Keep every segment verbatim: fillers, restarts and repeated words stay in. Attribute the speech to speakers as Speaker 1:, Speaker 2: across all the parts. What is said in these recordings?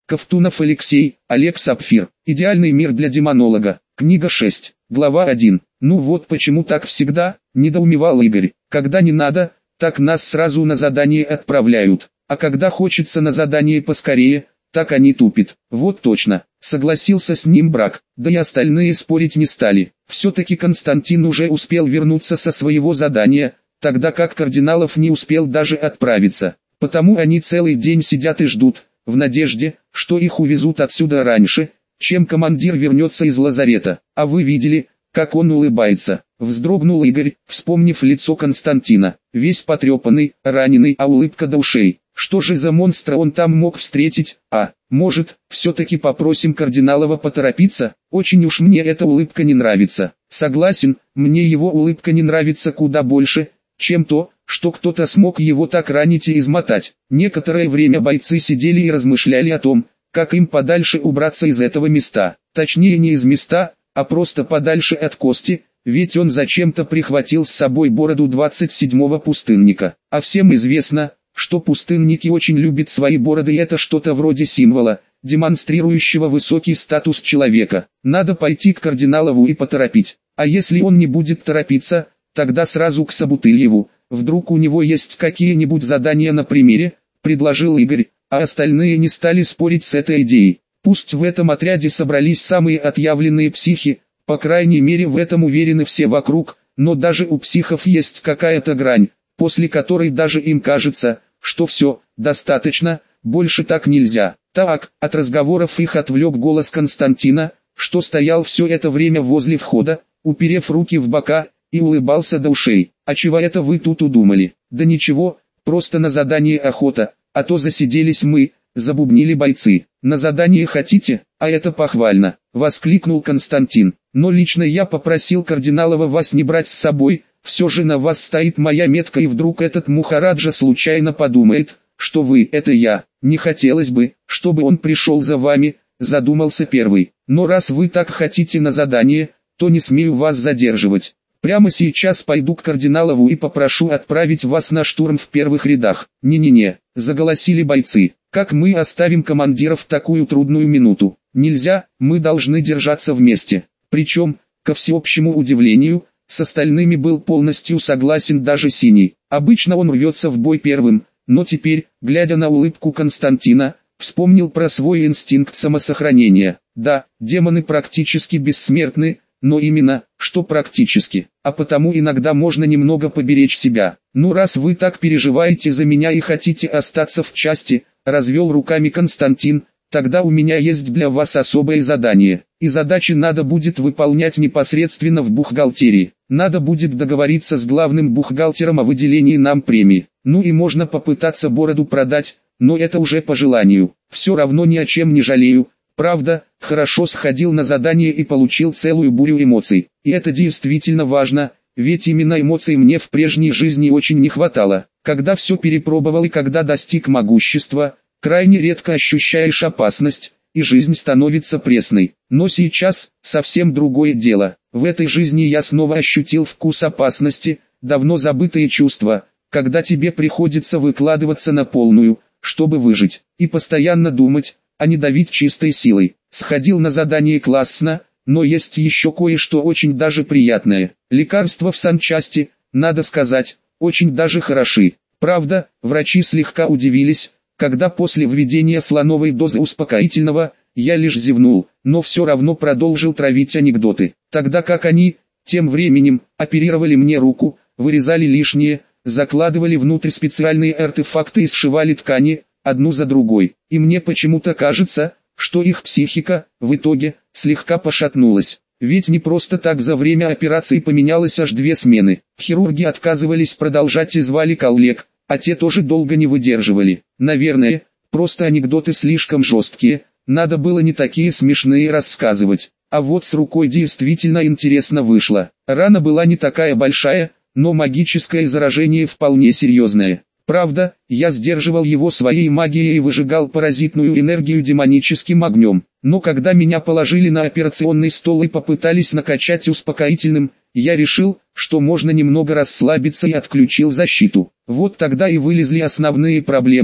Speaker 1: Ковтунов Алексей, Олег Сапфир. Идеальный мир для демонолога. Книга шесть. Глава один. Ну вот почему так всегда, недоумевал Игорь. Когда не надо, так нас сразу на задание отправляют. А когда хочется на задание поскорее, так они тупят. Вот точно, согласился с ним Брак. Да и остальные спорить не стали. Все-таки Константин уже успел вернуться со своего задания, тогда как Кардиналов не успел даже отправиться. Потому они целый день сидят и ждут, в надежде, что их увезут отсюда раньше, чем командир вернется из лазарета. А вы видели, как он улыбается? Вздрогнул Игорь, вспомнив лицо Константина. Весь потрепанный, раненый, а улыбка до ушей. Что же за монстра он там мог встретить? А, может, все-таки попросим Кардиналова поторопиться? Очень уж мне эта улыбка не нравится. Согласен, мне его улыбка не нравится куда больше, чем то, что кто-то смог его так ранить и измотать. Некоторое время бойцы сидели и размышляли о том, как им подальше убраться из этого места. Точнее не из места, а просто подальше от Кости, ведь он зачем-то прихватил с собой бороду двадцать седьмого пустынника. А всем известно, что пустынники очень любят свои бороды, и это что-то вроде символа, демонстрирующего высокий статус человека. Надо пойти к Кардиналову и поторопить. А если он не будет торопиться, тогда сразу к Собутыльеву. Вдруг у него есть какие-нибудь задания на примере, предложил Игорь, а остальные не стали спорить с этой идеей. Пусть в этом отряде собрались самые отъявленные психи, по крайней мере в этом уверены все вокруг, но даже у психов есть какая-то грань, после которой даже им кажется, что все, достаточно, больше так нельзя. Так, от разговоров их отвлек голос Константина, что стоял все это время возле входа, уперев руки в бока, и улыбался до ушей. А чего это вы тут удумали? Да ничего, просто на задание охота, а то засиделись мы, забубнили бойцы. На задание хотите? А это похвально, воскликнул Константин. Но лично я попросил Кардиналова вас не брать с собой, все же на вас стоит моя метка, и вдруг этот Мухараджа случайно подумает, что вы — это я. Не хотелось бы, чтобы он пришел за вами, задумался первый. Но раз вы так хотите на задание, то не смею вас задерживать. Прямо сейчас пойду к Кардиналову и попрошу отправить вас на штурм в первых рядах. Не-не-не, заголосили бойцы. Как мы оставим командира в такую трудную минуту? Нельзя, мы должны держаться вместе. Причем, ко всеобщему удивлению, с остальными был полностью согласен даже Синий. Обычно он рвется в бой первым, но теперь, глядя на улыбку Константина, вспомнил про свой инстинкт самосохранения. Да, демоны практически бессмертны, но именно, что практически, а потому иногда можно немного поберечь себя. Ну раз вы так переживаете за меня и хотите остаться в части, развел руками Константин, тогда у меня есть для вас особое задание. И задачи надо будет выполнять непосредственно в бухгалтерии. Надо будет договориться с главным бухгалтером о выделении нам премии. Ну и можно попытаться бороду продать, но это уже по желанию. Все равно ни о чем не жалею. Правда, хорошо сходил на задание и получил целую бурю эмоций. И это действительно важно, ведь именно эмоций мне в прежней жизни очень не хватало. Когда все перепробовал и когда достиг могущества, крайне редко ощущаешь опасность, и жизнь становится пресной. Но сейчас, совсем другое дело. В этой жизни я снова ощутил вкус опасности, давно забытые чувства, когда тебе приходится выкладываться на полную, чтобы выжить, и постоянно думать, а не давить чистой силой. Сходил на задание классно, но есть еще кое-что очень даже приятное. Лекарства в санчасти, надо сказать, очень даже хороши. Правда, врачи слегка удивились, когда после введения слоновой дозы успокоительного, я лишь зевнул, но все равно продолжил травить анекдоты. Тогда как они, тем временем, оперировали мне руку, вырезали лишнее, закладывали внутрь специальные артефакты и сшивали ткани, одну за другой. И мне почему-то кажется, что их психика, в итоге, слегка пошатнулась. Ведь не просто так за время операции поменялось аж две смены. Хирурги отказывались продолжать и звали коллег, а те тоже долго не выдерживали. Наверное, просто анекдоты слишком жесткие, надо было не такие смешные рассказывать. А вот с рукой действительно интересно вышло. Рана была не такая большая, но магическое заражение вполне серьезное. Правда, я сдерживал его своей магией и выжигал паразитную энергию демоническим огнем. Но когда меня положили на операционный стол и попытались накачать успокоительным, я решил, что можно немного расслабиться и отключил защиту. Вот тогда и вылезли основные проблемы.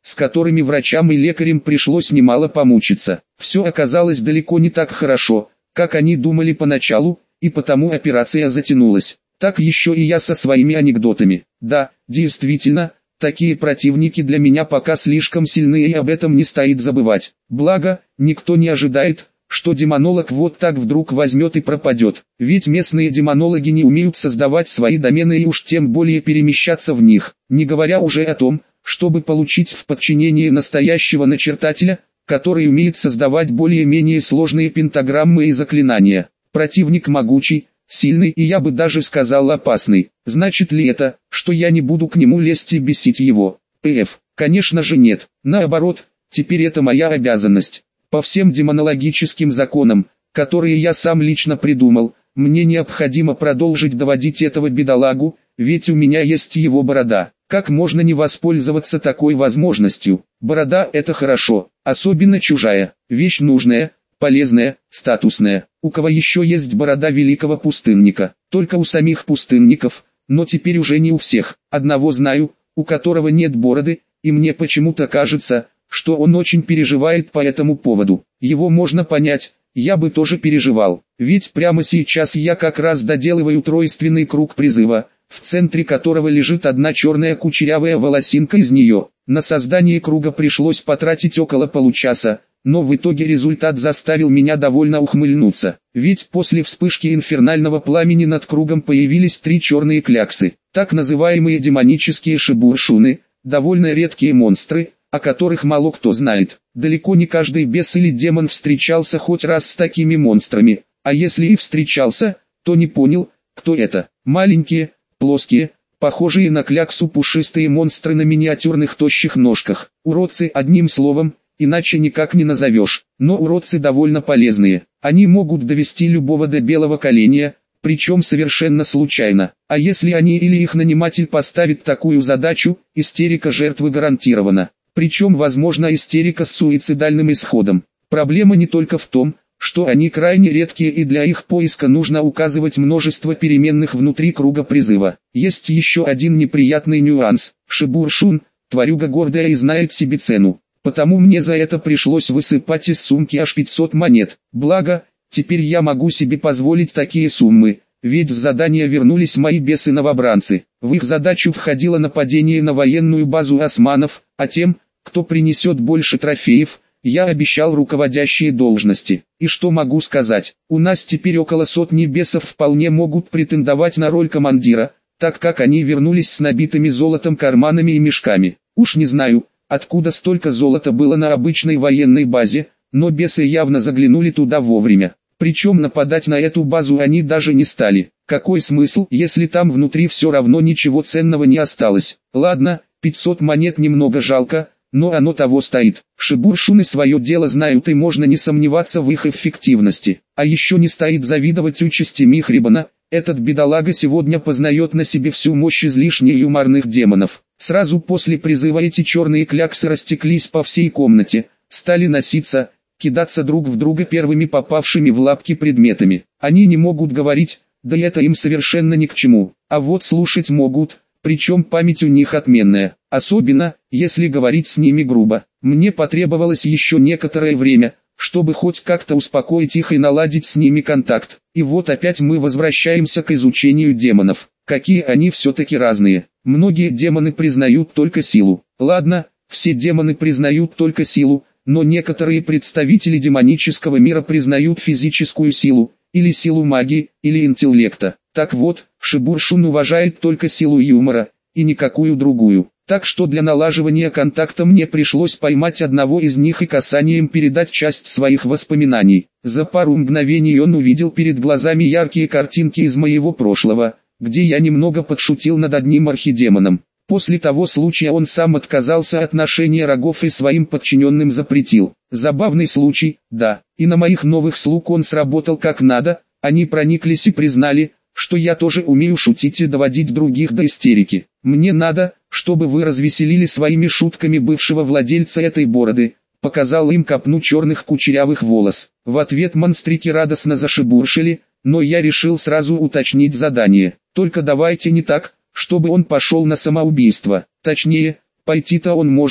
Speaker 1: с которыми врачам и лекарям пришлось немало помучиться. Все оказалось далеко не так хорошо, как они думали поначалу, и потому операция затянулась. Так еще и я со своими анекдотами. Да, действительно, такие противники для меня пока слишком сильны, и об этом не стоит забывать. Благо, никто не ожидает, что демонолог вот так вдруг возьмет и пропадет. Ведь местные демонологи не умеют создавать свои домены и уж тем более перемещаться в них, не говоря уже о том, чтобы получить в подчинение настоящего начертателя, который умеет создавать более-менее сложные пентаграммы и заклинания. Противник могучий, сильный и, я бы даже сказал, опасный. Значит ли это, что я не буду к нему лезть и бесить его? Пф, конечно же нет. Наоборот, теперь это моя обязанность. По всем демонологическим законам, которые я сам лично придумал, мне необходимо продолжить доводить этого бедолагу, ведь у меня есть его борода. Как можно не воспользоваться такой возможностью? Борода – это хорошо, особенно чужая, вещь нужная, полезная, статусная. У кого еще есть борода великого пустынника? Только у самих пустынников, но теперь уже не у всех. Одного знаю, у которого нет бороды, и мне почему-то кажется, что он очень переживает по этому поводу. Его можно понять, я бы тоже переживал. Ведь прямо сейчас я как раз доделываю тройственный круг призыва, в центре которого лежит одна черная кучерявая волосинка из нее. На создание круга пришлось потратить около получаса, но в итоге результат заставил меня довольно ухмыльнуться. Ведь после вспышки инфернального пламени над кругом появились три черные кляксы, так называемые демонические шибуршуны, довольно редкие монстры, о которых мало кто знает. Далеко не каждый бес или демон встречался хоть раз с такими монстрами, а если и встречался, то не понял, кто это. Маленькие, плоские, похожие на кляксу пушистые монстры на миниатюрных тощих ножках. Уродцы, одним словом, иначе никак не назовешь. Но уродцы довольно полезные. Они могут довести любого до белого коленя, причем совершенно случайно. А если они или их наниматель поставит такую задачу, истерика жертвы гарантирована. Причем возможна истерика с суицидальным исходом. Проблема не только в том, что они крайне редкие и для их поиска нужно указывать множество переменных внутри круга призыва. Есть еще один неприятный нюанс. Шибуршун, тварюга гордая и знает себе цену. Потому мне за это пришлось высыпать из сумки аж пятьсот монет. Благо, теперь я могу себе позволить такие суммы, ведь в задание вернулись мои бесы-новобранцы. В их задачу входило нападение на военную базу османов, а тем, кто принесет больше трофеев, я обещал руководящие должности. И что могу сказать, у нас теперь около сотни бесов вполне могут претендовать на роль командира, так как они вернулись с набитыми золотом карманами и мешками. Уж не знаю, откуда столько золота было на обычной военной базе, но бесы явно заглянули туда вовремя. Причем нападать на эту базу они даже не стали. Какой смысл, если там внутри все равно ничего ценного не осталось? Ладно, пятьсот монет немного жалко, но оно того стоит. Шибуршуны свое дело знают и можно не сомневаться в их эффективности. А еще не стоит завидовать участи Михрибана. Этот бедолага сегодня познает на себе всю мощь излишне юморных демонов. Сразу после призыва эти черные кляксы растеклись по всей комнате, стали носиться, кидаться друг в друга первыми попавшими в лапки предметами. Они не могут говорить, да это им совершенно ни к чему, а вот слушать могут, причем память у них отменная, особенно, если говорить с ними грубо. Мне потребовалось еще некоторое время, чтобы хоть как-то успокоить их и наладить с ними контакт. И вот опять мы возвращаемся к изучению демонов. Какие они все-таки разные. Многие демоны признают только силу. Ладно, все демоны признают только силу, но некоторые представители демонического мира признают физическую силу, или силу магии, или интеллекта. Так вот, Шибуршун уважает только силу юмора, и никакую другую. Так что для налаживания контакта мне пришлось поймать одного из них и касанием передать часть своих воспоминаний. За пару мгновений он увидел перед глазами яркие картинки из моего прошлого, где я немного подшутил над одним архидемоном. После того случая он сам отказался от ношения рогов и своим подчиненным запретил. Забавный случай, да, и на моих новых слуг он сработал как надо, они прониклись и признали, что я тоже умею шутить и доводить других до истерики. Мне надо, чтобы вы развеселили своими шутками бывшего владельца этой бороды, показал им копну черных кучерявых волос. В ответ монстрики радостно зашибуршили, но я решил сразу уточнить задание. Только давайте не так, чтобы он пошел на самоубийство. Точнее, пойти-то он может,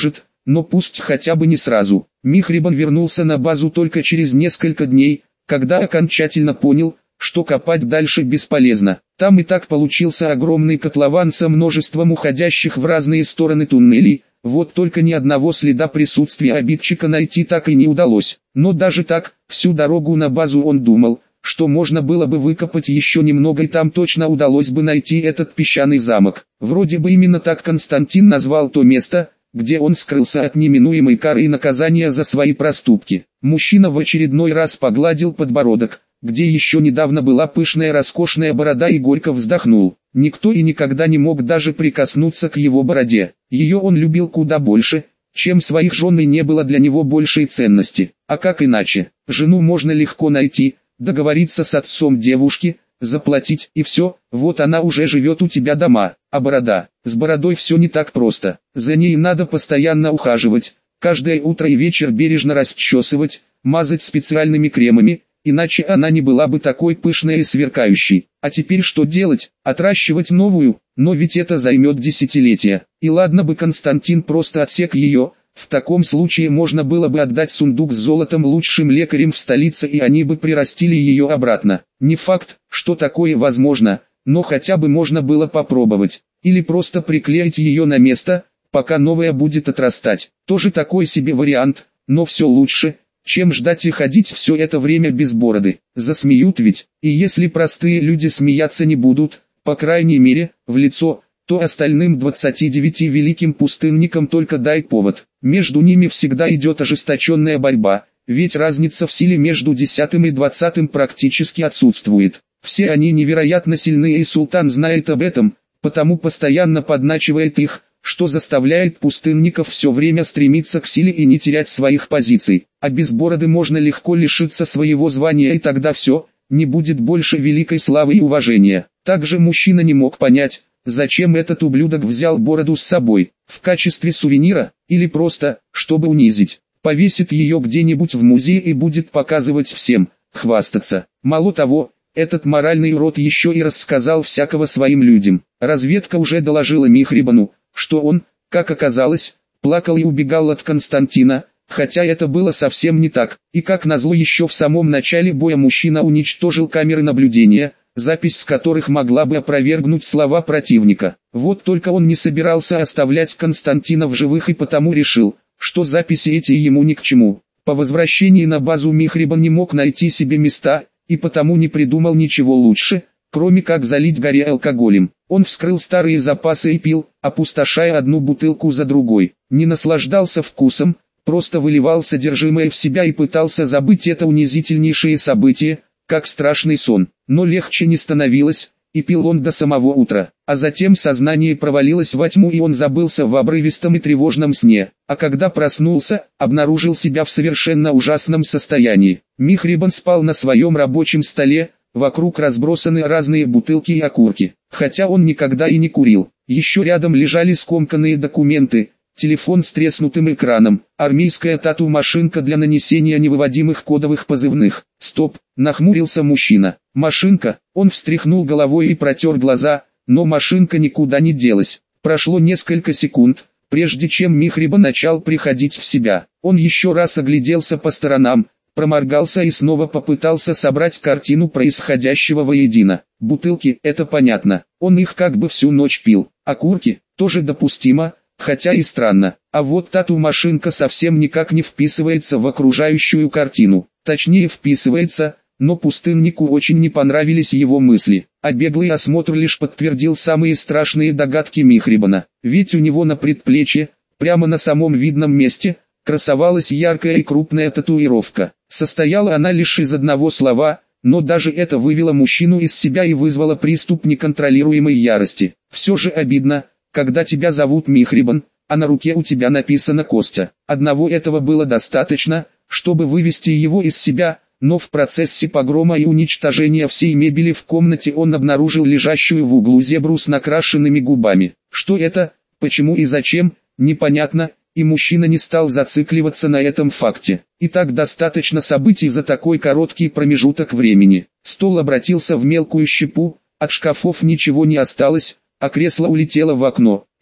Speaker 1: но пусть хотя бы не сразу. Михрибан вернулся на базу только через несколько дней, когда окончательно понял, что копать дальше бесполезно. Там и так получился огромный котлован со множеством уходящих в разные стороны туннелей, вот только ни одного следа присутствия обидчика найти так и не удалось. Но даже так, всю дорогу на базу он думал, что можно было бы выкопать еще немного и там точно удалось бы найти этот песчаный замок. Вроде бы именно так Константин назвал то место, где он скрылся от неминуемой кары и наказания за свои проступки. Мужчина в очередной раз погладил подбородок, где еще недавно была пышная роскошная борода, и горько вздохнул. Никто и никогда не мог даже прикоснуться к его бороде. Ее он любил куда больше, чем своих жен, и не было для него большей ценности. А как иначе? Жену можно легко найти, договориться с отцом девушки, заплатить и все, вот она уже живет у тебя дома. А борода? С бородой все не так просто. За ней надо постоянно ухаживать, каждое утро и вечер бережно расчесывать, мазать специальными кремами, иначе она не была бы такой пышной и сверкающей. А теперь что делать? Отращивать новую? Но ведь это займет десятилетия. И ладно бы Константин просто отсек ее, в таком случае можно было бы отдать сундук с золотом лучшим лекарям в столице, и они бы прирастили ее обратно. Не факт, что такое возможно, но хотя бы можно было попробовать. Или просто приклеить ее на место, пока новая будет отрастать. Тоже такой себе вариант, но все лучше, чем ждать и ходить все это время без бороды. Засмеют ведь, и если простые люди смеяться не будут, по крайней мере, в лицо, то остальным двадцати девяти великим пустынникам только дай повод. Между ними всегда идет ожесточенная борьба, ведь разница в силе между десятым и двадцатым практически отсутствует. Все они невероятно сильны, и султан знает об этом, потому постоянно подначивает их, что заставляет пустынников все время стремиться к силе и не терять своих позиций. А без бороды можно легко лишиться своего звания, и тогда все, не будет больше великой славы и уважения. Также мужчина не мог понять, зачем этот ублюдок взял бороду с собой, в качестве сувенира, или просто, чтобы унизить. Повесит ее где-нибудь в музее и будет показывать всем, хвастаться. Мало того, этот моральный урод еще и рассказал всякого своим людям. Разведка уже доложила Михрибану, что он, как оказалось, плакал и убегал от Константина, хотя это было совсем не так. И как назло, еще в самом начале боя мужчина уничтожил камеры наблюдения, запись с которых могла бы опровергнуть слова противника. Вот только он не собирался оставлять Константина в живых и потому решил, что записи эти ему ни к чему. По возвращении на базу Михрибан не мог найти себе места, и потому не придумал ничего лучше, кроме как залить Гарри алкоголем. Он вскрыл старые запасы и пил, опустошая одну бутылку за другой. Не наслаждался вкусом, просто выливал содержимое в себя и пытался забыть это унизительнейшее событие, как страшный сон. Но легче не становилось, и пил он до самого утра. А затем сознание провалилось во тьму, и он забылся в обрывистом и тревожном сне. А когда проснулся, обнаружил себя в совершенно ужасном состоянии. Михрибан спал на своем рабочем столе, вокруг разбросаны разные бутылки и окурки. Хотя он никогда и не курил. Еще рядом лежали скомканные документы, телефон с треснутым экраном, армейская тату-машинка для нанесения невыводимых кодовых позывных. Стоп, нахмурился мужчина. Машинка, он встряхнул головой и протер глаза, но машинка никуда не делась. Прошло несколько секунд, прежде чем Михрибан начал приходить в себя. Он еще раз огляделся по сторонам, проморгался и снова попытался собрать картину происходящего воедино. Бутылки, это понятно, он их как бы всю ночь пил. Окурки, тоже допустимо, хотя и странно. А вот тату-машинка совсем никак не вписывается в окружающую картину. Точнее вписывается, но пустыннику очень не понравились его мысли. А беглый осмотр лишь подтвердил самые страшные догадки Михрибана. Ведь у него на предплечье, прямо на самом видном месте, красовалась яркая и крупная татуировка. Состояла она лишь из одного слова, но даже это вывело мужчину из себя и вызвало приступ неконтролируемой ярости. Все же обидно, когда тебя зовут Михрибан, а на руке у тебя написано Костя. Одного этого было достаточно, чтобы вывести его из себя, но в процессе погрома и уничтожения всей мебели в комнате он обнаружил лежащую в углу зебру с накрашенными губами. Что это, почему и зачем, непонятно, и мужчина не стал зацикливаться на этом факте. И так достаточно событий за такой короткий промежуток времени. Стол обратился в мелкую щепу, от шкафов ничего не осталось, а кресло улетело в окно.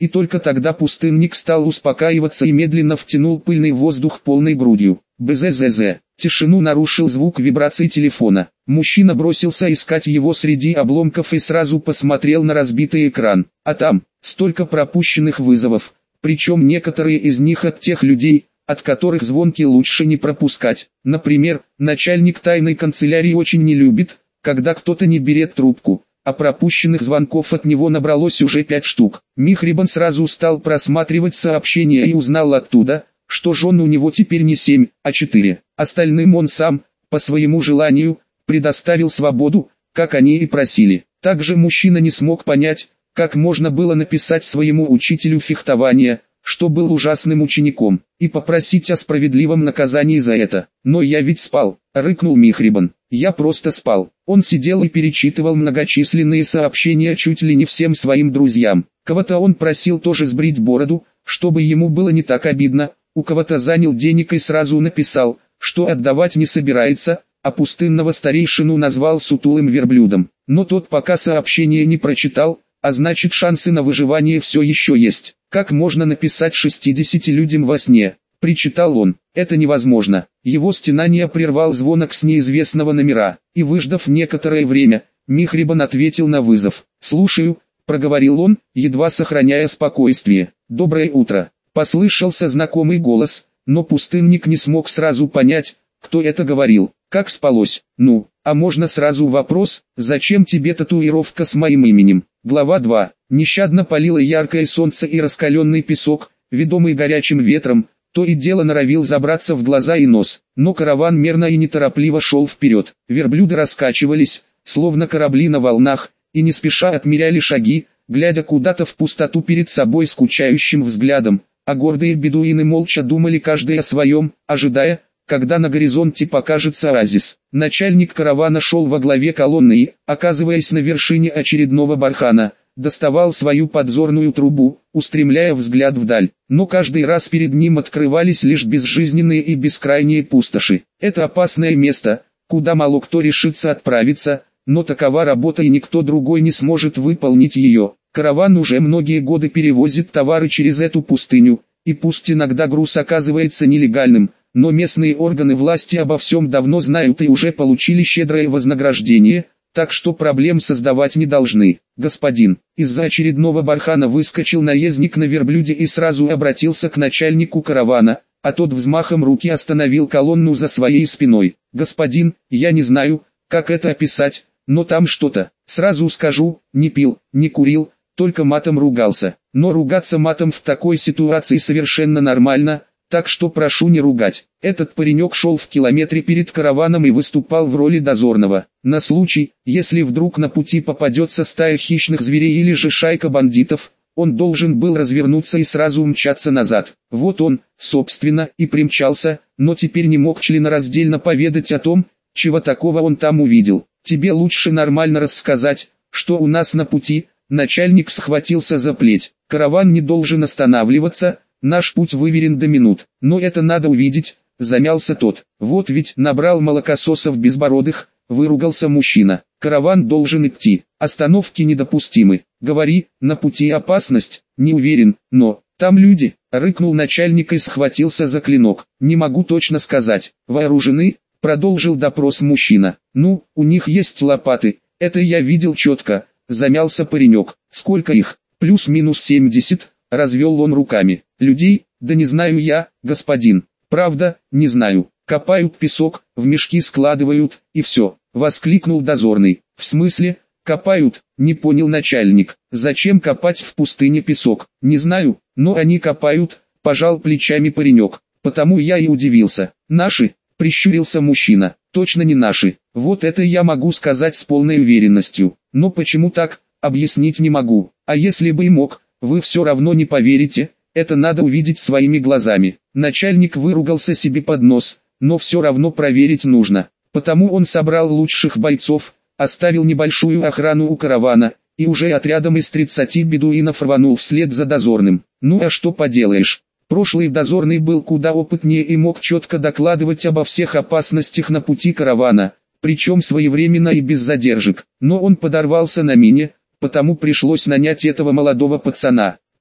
Speaker 1: и только тогда пустынник стал успокаиваться и медленно втянул пыльный воздух полной грудью. Бззз. Тишину нарушил звук вибрации телефона. Мужчина бросился искать его среди обломков и сразу посмотрел на разбитый экран. А там, столько пропущенных вызовов, причем некоторые из них от тех людей, от которых звонки лучше не пропускать. Например, начальник тайной канцелярии очень не любит, когда кто-то не берет трубку, а пропущенных звонков от него набралось уже пять штук. Михрибан сразу стал просматривать сообщения и узнал оттуда, что жен у него теперь не семь, а четыре. Остальным он сам, по своему желанию, предоставил свободу, как они и просили. Также мужчина не смог понять, как можно было написать своему учителю фехтования, что был ужасным учеником, и попросить о справедливом наказании за это. «Но я ведь спал», — рыкнул Михрибан. «Я просто спал». Он сидел и перечитывал многочисленные сообщения чуть ли не всем своим друзьям. Кого-то он просил тоже сбрить бороду, чтобы ему было не так обидно, у кого-то занял денег и сразу написал, что отдавать не собирается, а пустынного старейшину назвал сутулым верблюдом. Но тот пока сообщение не прочитал, а значит шансы на выживание все еще есть. «Как можно написать шестидесяти людям во сне?» – причитал он. «Это невозможно». Его стенание прервал звонок с неизвестного номера, и выждав некоторое время, Михрибан ответил на вызов. «Слушаю», – проговорил он, едва сохраняя спокойствие. «Доброе утро». Послышался знакомый голос, но пустынник не смог сразу понять, кто это говорил. «Как спалось?» «Ну, а можно сразу вопрос, зачем тебе татуировка с моим именем?» Глава два. Нещадно палило яркое солнце и раскаленный песок, ведомый горячим ветром, то и дело норовил забраться в глаза и нос. Но караван мерно и неторопливо шел вперед. Верблюды раскачивались, словно корабли на волнах, и не спеша отмеряли шаги, глядя куда-то в пустоту перед собой скучающим взглядом, а гордые бедуины молча думали каждый о своем, ожидая, когда на горизонте покажется оазис. Начальник каравана шел во главе колонны и, оказываясь на вершине очередного бархана, доставал свою подзорную трубу, устремляя взгляд вдаль. Но каждый раз перед ним открывались лишь безжизненные и бескрайние пустоши. Это опасное место, куда мало кто решится отправиться, но такова работа и никто другой не сможет выполнить ее. Караван уже многие годы перевозит товары через эту пустыню, и пусть иногда груз оказывается нелегальным, но местные органы власти обо всем давно знают и уже получили щедрое вознаграждение, так что проблем создавать не должны. «Господин», из-за очередного бархана выскочил наездник на верблюде и сразу обратился к начальнику каравана, а тот взмахом руки остановил колонну за своей спиной. «Господин, я не знаю, как это описать, но там что-то, сразу скажу, не пил, не курил, только матом ругался. Но ругаться матом в такой ситуации совершенно нормально, так что прошу не ругать». Этот паренек шел в километре перед караваном и выступал в роли дозорного, на случай, если вдруг на пути попадется стая хищных зверей или же шайка бандитов, он должен был развернуться и сразу умчаться назад. Вот он, собственно, и примчался, но теперь не мог членораздельно поведать о том, чего такого он там увидел. «Тебе лучше нормально рассказать, что у нас на пути». Начальник схватился за плеть. «Караван не должен останавливаться, наш путь выверен до минут, но это надо увидеть», замялся тот. «Вот ведь набрал молокососов безбородых», выругался мужчина. «Караван должен идти, остановки недопустимы. Говори, на пути опасность?» «Не уверен, но там люди», рыкнул начальник и схватился за клинок. «Не могу точно сказать. Вооружены?» Продолжил допрос мужчина. «Ну, у них есть лопаты, это я видел четко», замялся паренек. «Сколько их?» «Плюс-минус семьдесят», развел он руками. «Людей? Да не знаю я, господин. Правда, не знаю. Копают песок, в мешки складывают, и все», воскликнул дозорный. «В смысле, копают?» Не понял начальник. «Зачем копать в пустыне песок?» «Не знаю, но они копают», пожал плечами паренек. «Потому я и удивился». «Наши?» Прищурился мужчина. «Точно не наши. Вот это я могу сказать с полной уверенностью. Но почему так, объяснить не могу. А если бы и мог, вы все равно не поверите, это надо увидеть своими глазами». Начальник выругался себе под нос, но все равно проверить нужно. Потому он собрал лучших бойцов, оставил небольшую охрану у каравана, и уже отрядом из тридцати бедуинов рванул вслед за дозорным. Ну а что поделаешь? Прошлый дозорный был куда опытнее и мог четко докладывать обо всех опасностях на пути каравана, причем своевременно и без задержек. Но он подорвался на мине, потому пришлось нанять этого молодого пацана.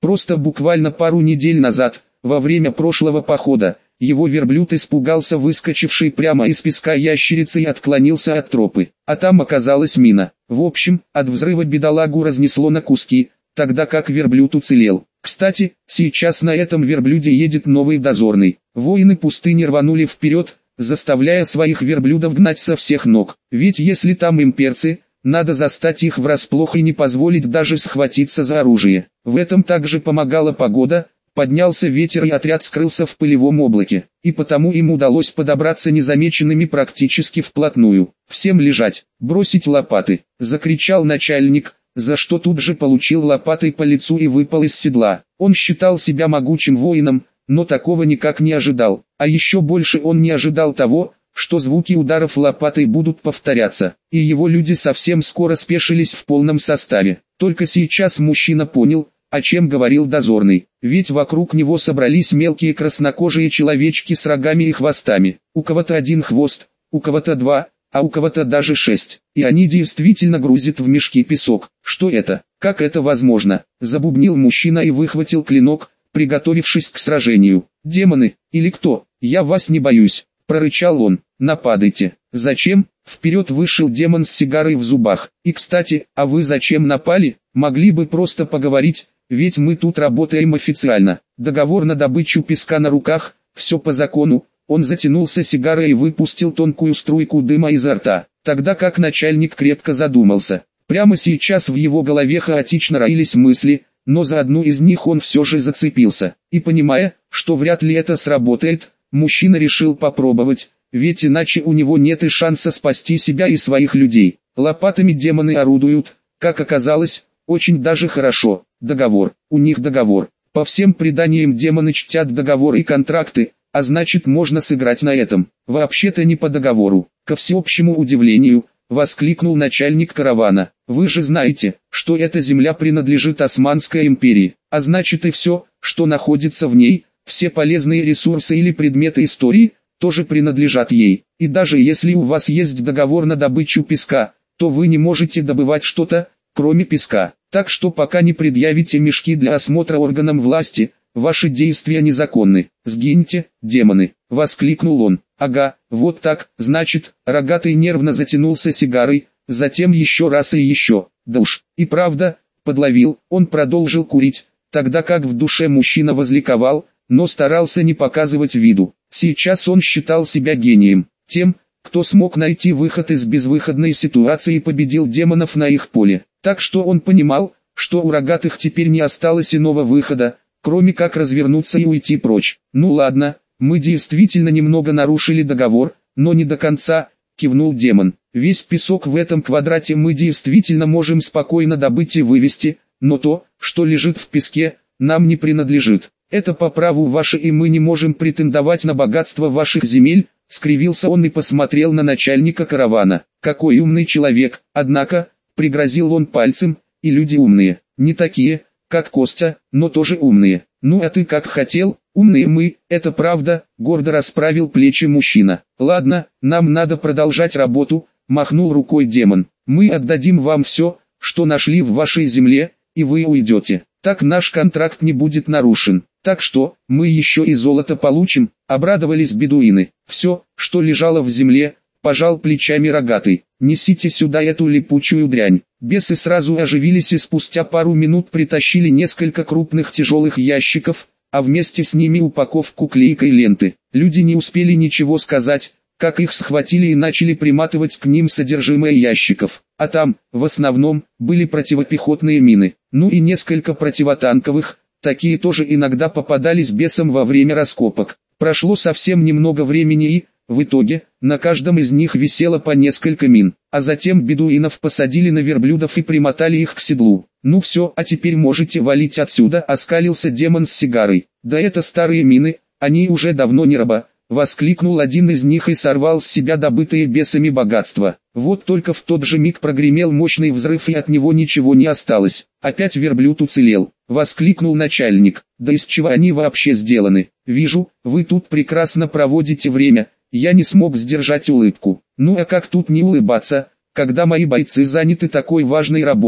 Speaker 1: Просто буквально пару недель назад, во время прошлого похода, его верблюд испугался выскочившей прямо из песка ящерицы и отклонился от тропы, а там оказалась мина. В общем, от взрыва бедолагу разнесло на куски, тогда как верблюд уцелел. Кстати, сейчас на этом верблюде едет новый дозорный. Воины пустыни рванули вперед, заставляя своих верблюдов гнать со всех ног. Ведь если там имперцы, надо застать их врасплох и не позволить даже схватиться за оружие. В этом также помогала погода, поднялся ветер и отряд скрылся в пылевом облаке, и потому им удалось подобраться незамеченными практически вплотную. «Всем лежать, бросить лопаты!» — закричал начальник, за что тут же получил лопатой по лицу и выпал из седла. Он считал себя могучим воином, но такого никак не ожидал, а еще больше он не ожидал того, что звуки ударов лопатой будут повторяться, и его люди совсем скоро спешились в полном составе. Только сейчас мужчина понял, о чем говорил дозорный, ведь вокруг него собрались мелкие краснокожие человечки с рогами и хвостами, у кого-то один хвост, у кого-то два, а у кого-то даже шесть, и они действительно грузят в мешки песок. Что это? Как это возможно? Забубнил мужчина и выхватил клинок, приготовившись к сражению. «Демоны, или кто? Я вас не боюсь!» — прорычал он. «Нападайте!» «Зачем?» — вперед вышел демон с сигарой в зубах. «И кстати, а вы зачем напали? Могли бы просто поговорить, ведь мы тут работаем официально. Договор на добычу песка на руках, все по закону». Он затянулся сигарой и выпустил тонкую струйку дыма изо рта, тогда как начальник крепко задумался. Прямо сейчас в его голове хаотично роились мысли, но за одну из них он все же зацепился. И понимая, что вряд ли это сработает, мужчина решил попробовать, ведь иначе у него нет и шанса спасти себя и своих людей. Лопатами демоны орудуют, как оказалось, очень даже хорошо. Договор, у них договор. По всем преданиям демоны чтят договоры и контракты, а значит можно сыграть на этом. Вообще-то не по договору. Ко всеобщему удивлению, воскликнул начальник каравана. Вы же знаете, что эта земля принадлежит Османской империи, а значит и все, что находится в ней, все полезные ресурсы или предметы истории, тоже принадлежат ей. И даже если у вас есть договор на добычу песка, то вы не можете добывать что-то, кроме песка. Так что пока не предъявите мешки для осмотра органам власти, ваши действия незаконны. Сгиньте, демоны!» — воскликнул он. «Ага, вот так, значит». Рогатый нервно затянулся сигарой, затем еще раз и еще. Да уж, и правда, подловил. Он продолжил курить, тогда как в душе мужчина возликовал, но старался не показывать виду. Сейчас он считал себя гением, тем, кто смог найти выход из безвыходной ситуации и победил демонов на их поле. Так что он понимал, что у рогатых теперь не осталось иного выхода, кроме как развернуться и уйти прочь. «Ну ладно, мы действительно немного нарушили договор, но не до конца», — кивнул демон. «Весь песок в этом квадрате мы действительно можем спокойно добыть и вывести, но то, что лежит в песке, нам не принадлежит. Это по праву ваше, и мы не можем претендовать на богатство ваших земель», — скривился он и посмотрел на начальника каравана. «Какой умный человек!» Однако, пригрозил он пальцем, и люди умные, не такие, как Костя, но тоже умные. «Ну а ты как хотел, умные мы, это правда», — гордо расправил плечи мужчина. «Ладно, нам надо продолжать работу», — махнул рукой демон. «Мы отдадим вам все, что нашли в вашей земле, и вы уйдете. Так наш контракт не будет нарушен. Так что, мы еще и золото получим», — обрадовались бедуины. «Все, что лежало в земле», — пожал плечами рогатый. «Несите сюда эту липучую дрянь». Бесы сразу оживились и спустя пару минут притащили несколько крупных тяжелых ящиков, а вместе с ними упаковку клейкой ленты. Люди не успели ничего сказать, как их схватили и начали приматывать к ним содержимое ящиков. А там, в основном, были противопехотные мины, ну и несколько противотанковых, такие тоже иногда попадались бесам во время раскопок. Прошло совсем немного времени и, в итоге, на каждом из них висело по несколько мин, а затем бедуинов посадили на верблюдов и примотали их к седлу. «Ну все, а теперь можете валить отсюда», — оскалился демон с сигарой. «Да это старые мины, они уже давно не раба», — воскликнул один из них и сорвал с себя добытые бесами богатства. Вот только в тот же миг прогремел мощный взрыв, и от него ничего не осталось. «Опять верблюд уцелел», — воскликнул начальник. «Да из чего они вообще сделаны? Вижу, вы тут прекрасно проводите время». Я не смог сдержать улыбку. «Ну а как тут не улыбаться, когда мои бойцы заняты такой важной работой?»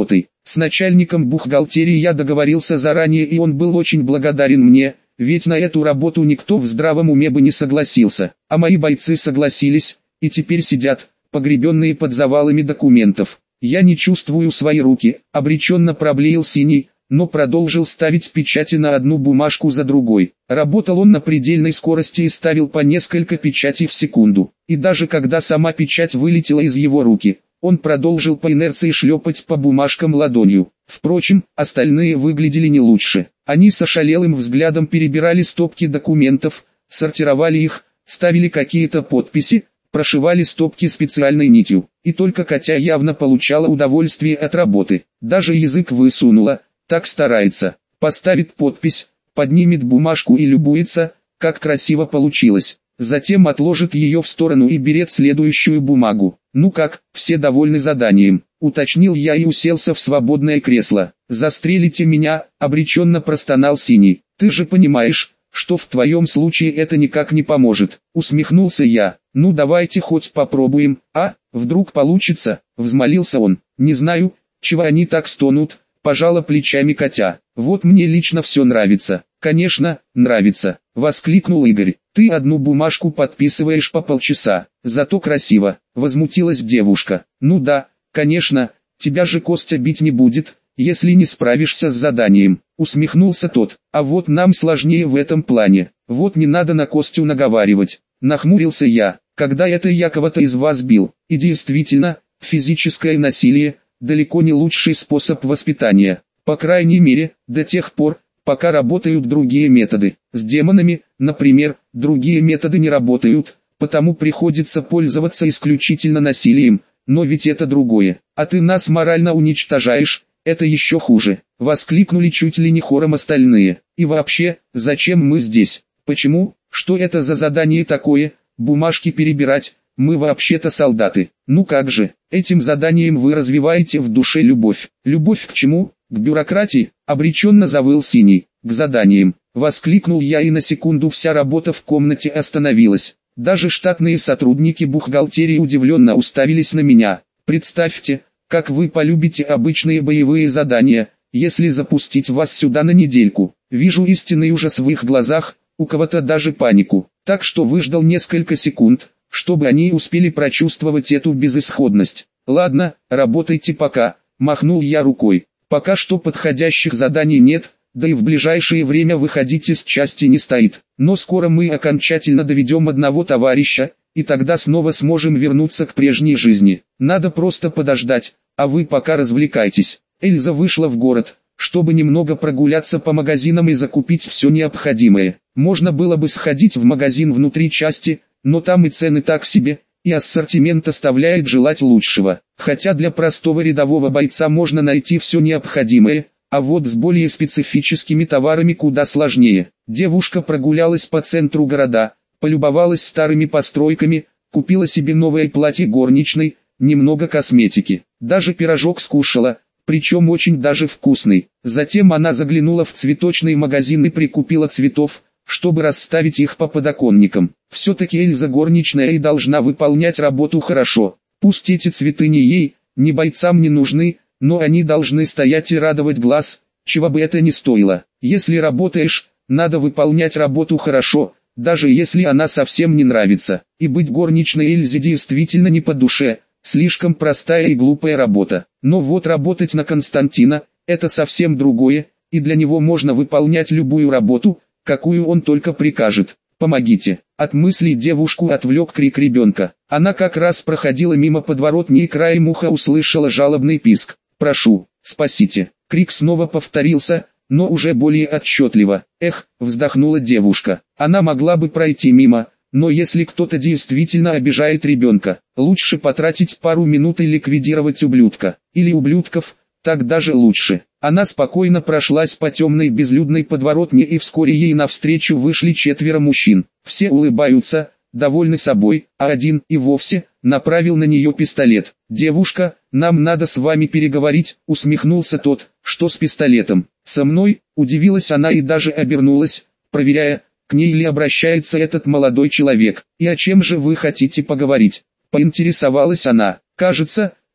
Speaker 1: С начальником бухгалтерии я договорился заранее, и он был очень благодарен мне, ведь на эту работу никто в здравом уме бы не согласился. А мои бойцы согласились, и теперь сидят, погребенные под завалами документов. Я не чувствую свои руки, обреченно проблеял Синий, но продолжил ставить печати на одну бумажку за другой. Работал он на предельной скорости и ставил по несколько печатей в секунду. И даже когда сама печать вылетела из его руки, он продолжил по инерции шлепать по бумажкам ладонью. Впрочем, остальные выглядели не лучше. Они с ошалелым взглядом перебирали стопки документов, сортировали их, ставили какие-то подписи, прошивали стопки специальной нитью. И только Катя явно получала удовольствие от работы. Даже язык высунула, так старается. Поставит подпись, поднимет бумажку и любуется, как красиво получилось. Затем отложит ее в сторону и берет следующую бумагу. «Ну как, все довольны заданием?» — уточнил я и уселся в свободное кресло. «Застрелите меня», — обреченно простонал Синий. «Ты же понимаешь, что в твоем случае это никак не поможет», — усмехнулся я. «Ну давайте хоть попробуем, а, вдруг получится», — взмолился он. «Не знаю, чего они так стонут», — пожала плечами Катя. «Вот мне лично все нравится». «Конечно, нравится», — воскликнул Игорь. «Ты одну бумажку подписываешь по полчаса, зато красиво», — возмутилась девушка. «Ну да, конечно, тебя же Костя бить не будет, если не справишься с заданием», — усмехнулся тот. «А вот нам сложнее в этом плане, вот не надо на Костю наговаривать», — нахмурился я. «Когда это я кого-то из вас бил, и действительно, физическое насилие — далеко не лучший способ воспитания, по крайней мере, до тех пор, пока работают другие методы. С демонами, например, другие методы не работают, потому приходится пользоваться исключительно насилием, но ведь это другое. А ты нас морально уничтожаешь, это еще хуже», — воскликнули чуть ли не хором остальные. «И вообще, зачем мы здесь? Почему? Что это за задание такое? Бумажки перебирать? Мы вообще-то солдаты». «Ну как же, этим заданием вы развиваете в душе любовь». «Любовь к чему? К бюрократии?» — обреченно завыл Синий. «К заданиям», — воскликнул я, и на секунду вся работа в комнате остановилась. Даже штатные сотрудники бухгалтерии удивленно уставились на меня. «Представьте, как вы полюбите обычные боевые задания, если запустить вас сюда на недельку». Вижу истинный ужас в их глазах, у кого-то даже панику. Так что выждал несколько секунд, чтобы они успели прочувствовать эту безысходность. «Ладно, работайте пока», — махнул я рукой. «Пока что подходящих заданий нет, да и в ближайшее время выходить из части не стоит. Но скоро мы окончательно доведем одного товарища, и тогда снова сможем вернуться к прежней жизни. Надо просто подождать, а вы пока развлекайтесь». Эльза вышла в город, чтобы немного прогуляться по магазинам и закупить все необходимое. Можно было бы сходить в магазин внутри части, но там и цены так себе, и ассортимент оставляет желать лучшего. Хотя для простого рядового бойца можно найти все необходимое, а вот с более специфическими товарами куда сложнее. Девушка прогулялась по центру города, полюбовалась старыми постройками, купила себе новое платье горничной, немного косметики. Даже пирожок скушала, причем очень даже вкусный. Затем она заглянула в цветочный магазин и прикупила цветов, чтобы расставить их по подоконникам. Все-таки Эльза горничная и должна выполнять работу хорошо. Пусть эти цветы ни ей, ни бойцам не нужны, но они должны стоять и радовать глаз, чего бы это ни стоило. Если работаешь, надо выполнять работу хорошо, даже если она совсем не нравится. И быть горничной Эльзе действительно не по душе, слишком простая и глупая работа. Но вот работать на Константина – это совсем другое, и для него можно выполнять любую работу, какую он только прикажет. «Помогите!» От мыслей девушку отвлек крик ребенка. Она как раз проходила мимо подворотни и краем уха услышала жалобный писк. «Прошу, спасите!» Крик снова повторился, но уже более отчетливо. «Эх!» — вздохнула девушка. Она могла бы пройти мимо, но если кто-то действительно обижает ребенка, лучше потратить пару минут и ликвидировать ублюдка. Или ублюдков, так даже лучше. Она спокойно прошлась по темной безлюдной подворотне, и вскоре ей навстречу вышли четверо мужчин. Все улыбаются, довольны собой, а один и вовсе направил на нее пистолет. «Девушка, нам надо с вами переговорить», — усмехнулся тот. «Что с пистолетом?» «Со мной?» — удивилась она и даже обернулась, проверяя, к ней ли обращается этот молодой человек. «И о чем же вы хотите поговорить?» — поинтересовалась она. «Кажется,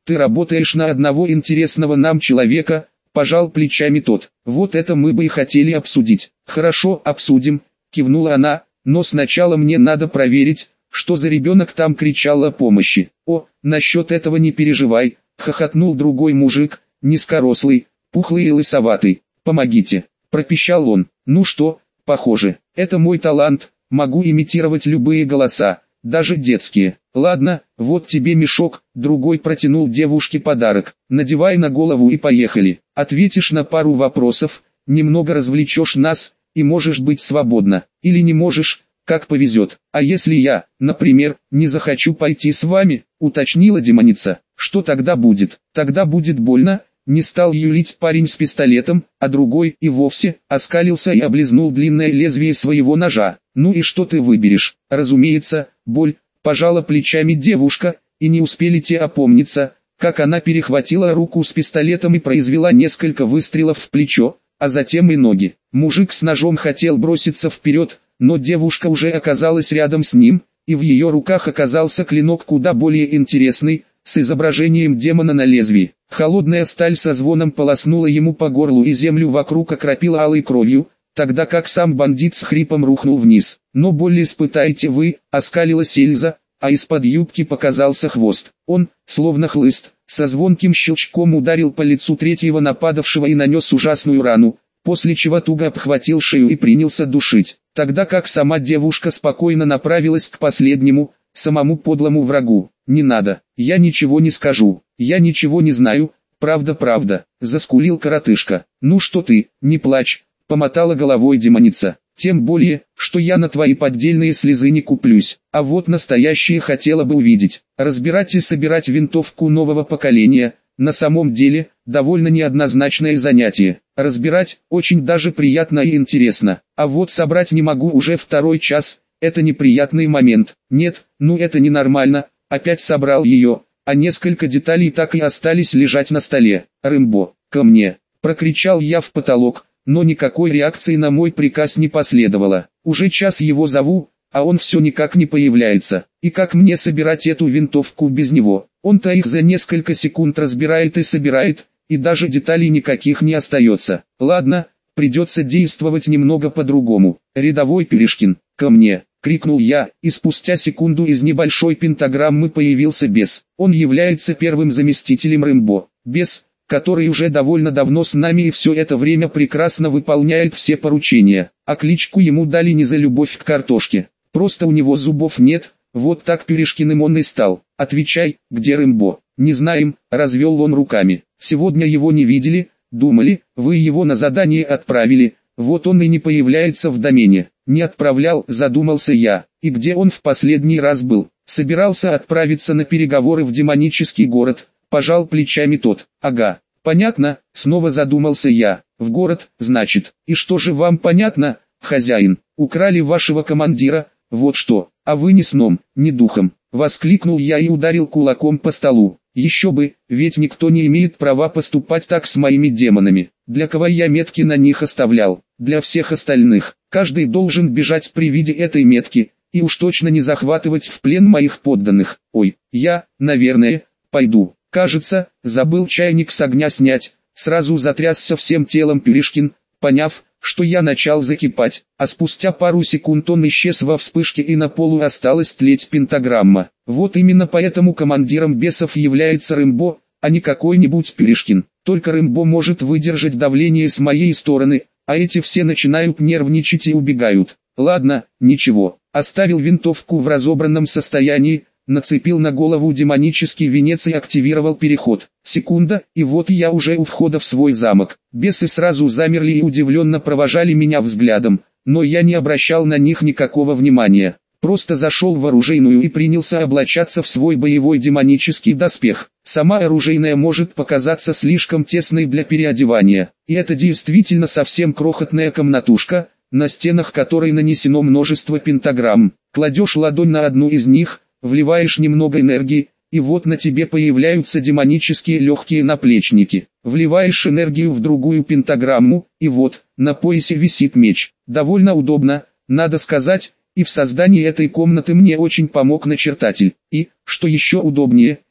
Speaker 1: ты работаешь на одного интересного нам человека, пожал плечами тот. Вот это мы бы и хотели обсудить. Хорошо, обсудим, кивнула она, но сначала мне надо проверить, что за ребенок там кричал о помощи. О, насчет этого не переживай, хохотнул другой мужик, низкорослый, пухлый и лысоватый. Помогите, пропищал он. Ну что, похоже, это мой талант, могу имитировать любые голоса, даже детские. Ладно, вот тебе мешок, другой протянул девушке подарок. Надевай на голову и поехали. Ответишь на пару вопросов, немного развлечешь нас, и можешь быть свободна. Или не можешь, как повезет. А если я, например, не захочу пойти с вами, уточнила демоница, что тогда будет? Тогда будет больно. Не стал юлить парень с пистолетом, а другой и вовсе оскалился и облизнул длинное лезвие своего ножа. Ну и что ты выберешь? Разумеется, боль, пожала плечами девушка, и не успели те опомниться, как она перехватила руку с пистолетом и произвела несколько выстрелов в плечо, а затем и ноги. Мужик с ножом хотел броситься вперед, но девушка уже оказалась рядом с ним, и в ее руках оказался клинок куда более интересный, с изображением демона на лезвии. Холодная сталь со звоном полоснула ему по горлу и землю вокруг окропила алой кровью, тогда как сам бандит с хрипом рухнул вниз. Но боль испытаете вы, оскалилась Эльза, а из-под юбки показался хвост. Он, словно хлыст, со звонким щелчком ударил по лицу третьего нападавшего и нанес ужасную рану, после чего туго обхватил шею и принялся душить, тогда как сама девушка спокойно направилась к последнему, самому подлому врагу. «Не надо, я ничего не скажу, я ничего не знаю, правда-правда», — заскулил коротышка. «Ну что ты, не плачь», — помотала головой демоница. «Тем более, что я на твои поддельные слезы не куплюсь, а вот настоящие хотела бы увидеть. Разбирать и собирать винтовку нового поколения, на самом деле, довольно неоднозначное занятие. Разбирать, очень даже приятно и интересно, а вот собрать не могу уже второй час, это неприятный момент. Нет, ну это ненормально. Опять собрал ее, а несколько деталей так и остались лежать на столе. «Рэмбо, ко мне!» – прокричал я в потолок, но никакой реакции на мой приказ не последовало. Уже час его зову, а он все никак не появляется. И как мне собирать эту винтовку без него? Он-то их за несколько секунд разбирает и собирает, и даже деталей никаких не остается. Ладно, придется действовать немного по-другому. «Рядовой Пелешкин, ко мне!» — крикнул я, и спустя секунду из небольшой пентаграммы появился бес. Он является первым заместителем Рэмбо. Бес, который уже довольно давно с нами и все это время прекрасно выполняет все поручения. А кличку ему дали не за любовь к картошке. Просто у него зубов нет, вот так Пелешкиным он и стал. «Отвечай, где Рэмбо?» «Не знаем», — развел он руками. «Сегодня его не видели, думали, вы его на задание отправили, вот он и не появляется в домене». «Не отправлял», задумался я. «И где он в последний раз был?» «Собирался отправиться на переговоры в демонический город», пожал плечами тот. «Ага, понятно», снова задумался я. «В город, значит. И что же вам понятно, хозяин? Украли вашего командира, вот что. А вы ни сном, ни духом», воскликнул я и ударил кулаком по столу. «Еще бы, ведь никто не имеет права поступать так с моими демонами. Для кого я метки на них оставлял? Для всех остальных. Каждый должен бежать при виде этой метки, и уж точно не захватывать в плен моих подданных. Ой, я, наверное, пойду». Кажется, забыл чайник с огня снять, сразу затрясся всем телом Пелешкин, поняв, что я начал закипать, а спустя пару секунд он исчез во вспышке и на полу осталась тлеть пентаграмма. Вот именно поэтому командиром бесов является Рэмбо, а не какой-нибудь Пелешкин. Только Рэмбо может выдержать давление с моей стороны, а эти все начинают нервничать и убегают. Ладно, ничего, оставил винтовку в разобранном состоянии, нацепил на голову демонический венец и активировал переход. Секунда, и вот я уже у входа в свой замок. Бесы сразу замерли и удивленно провожали меня взглядом, но я не обращал на них никакого внимания. Просто зашел в оружейную и принялся облачаться в свой боевой демонический доспех. Сама оружейная может показаться слишком тесной для переодевания, и это действительно совсем крохотная комнатушка, на стенах которой нанесено множество пентаграмм. Кладешь ладонь на одну из них, вливаешь немного энергии, и вот на тебе появляются демонические легкие наплечники. Вливаешь энергию в другую пентаграмму, и вот, на поясе висит меч. Довольно удобно, надо сказать, и в создании этой комнаты мне очень помог начертатель. И, что еще удобнее,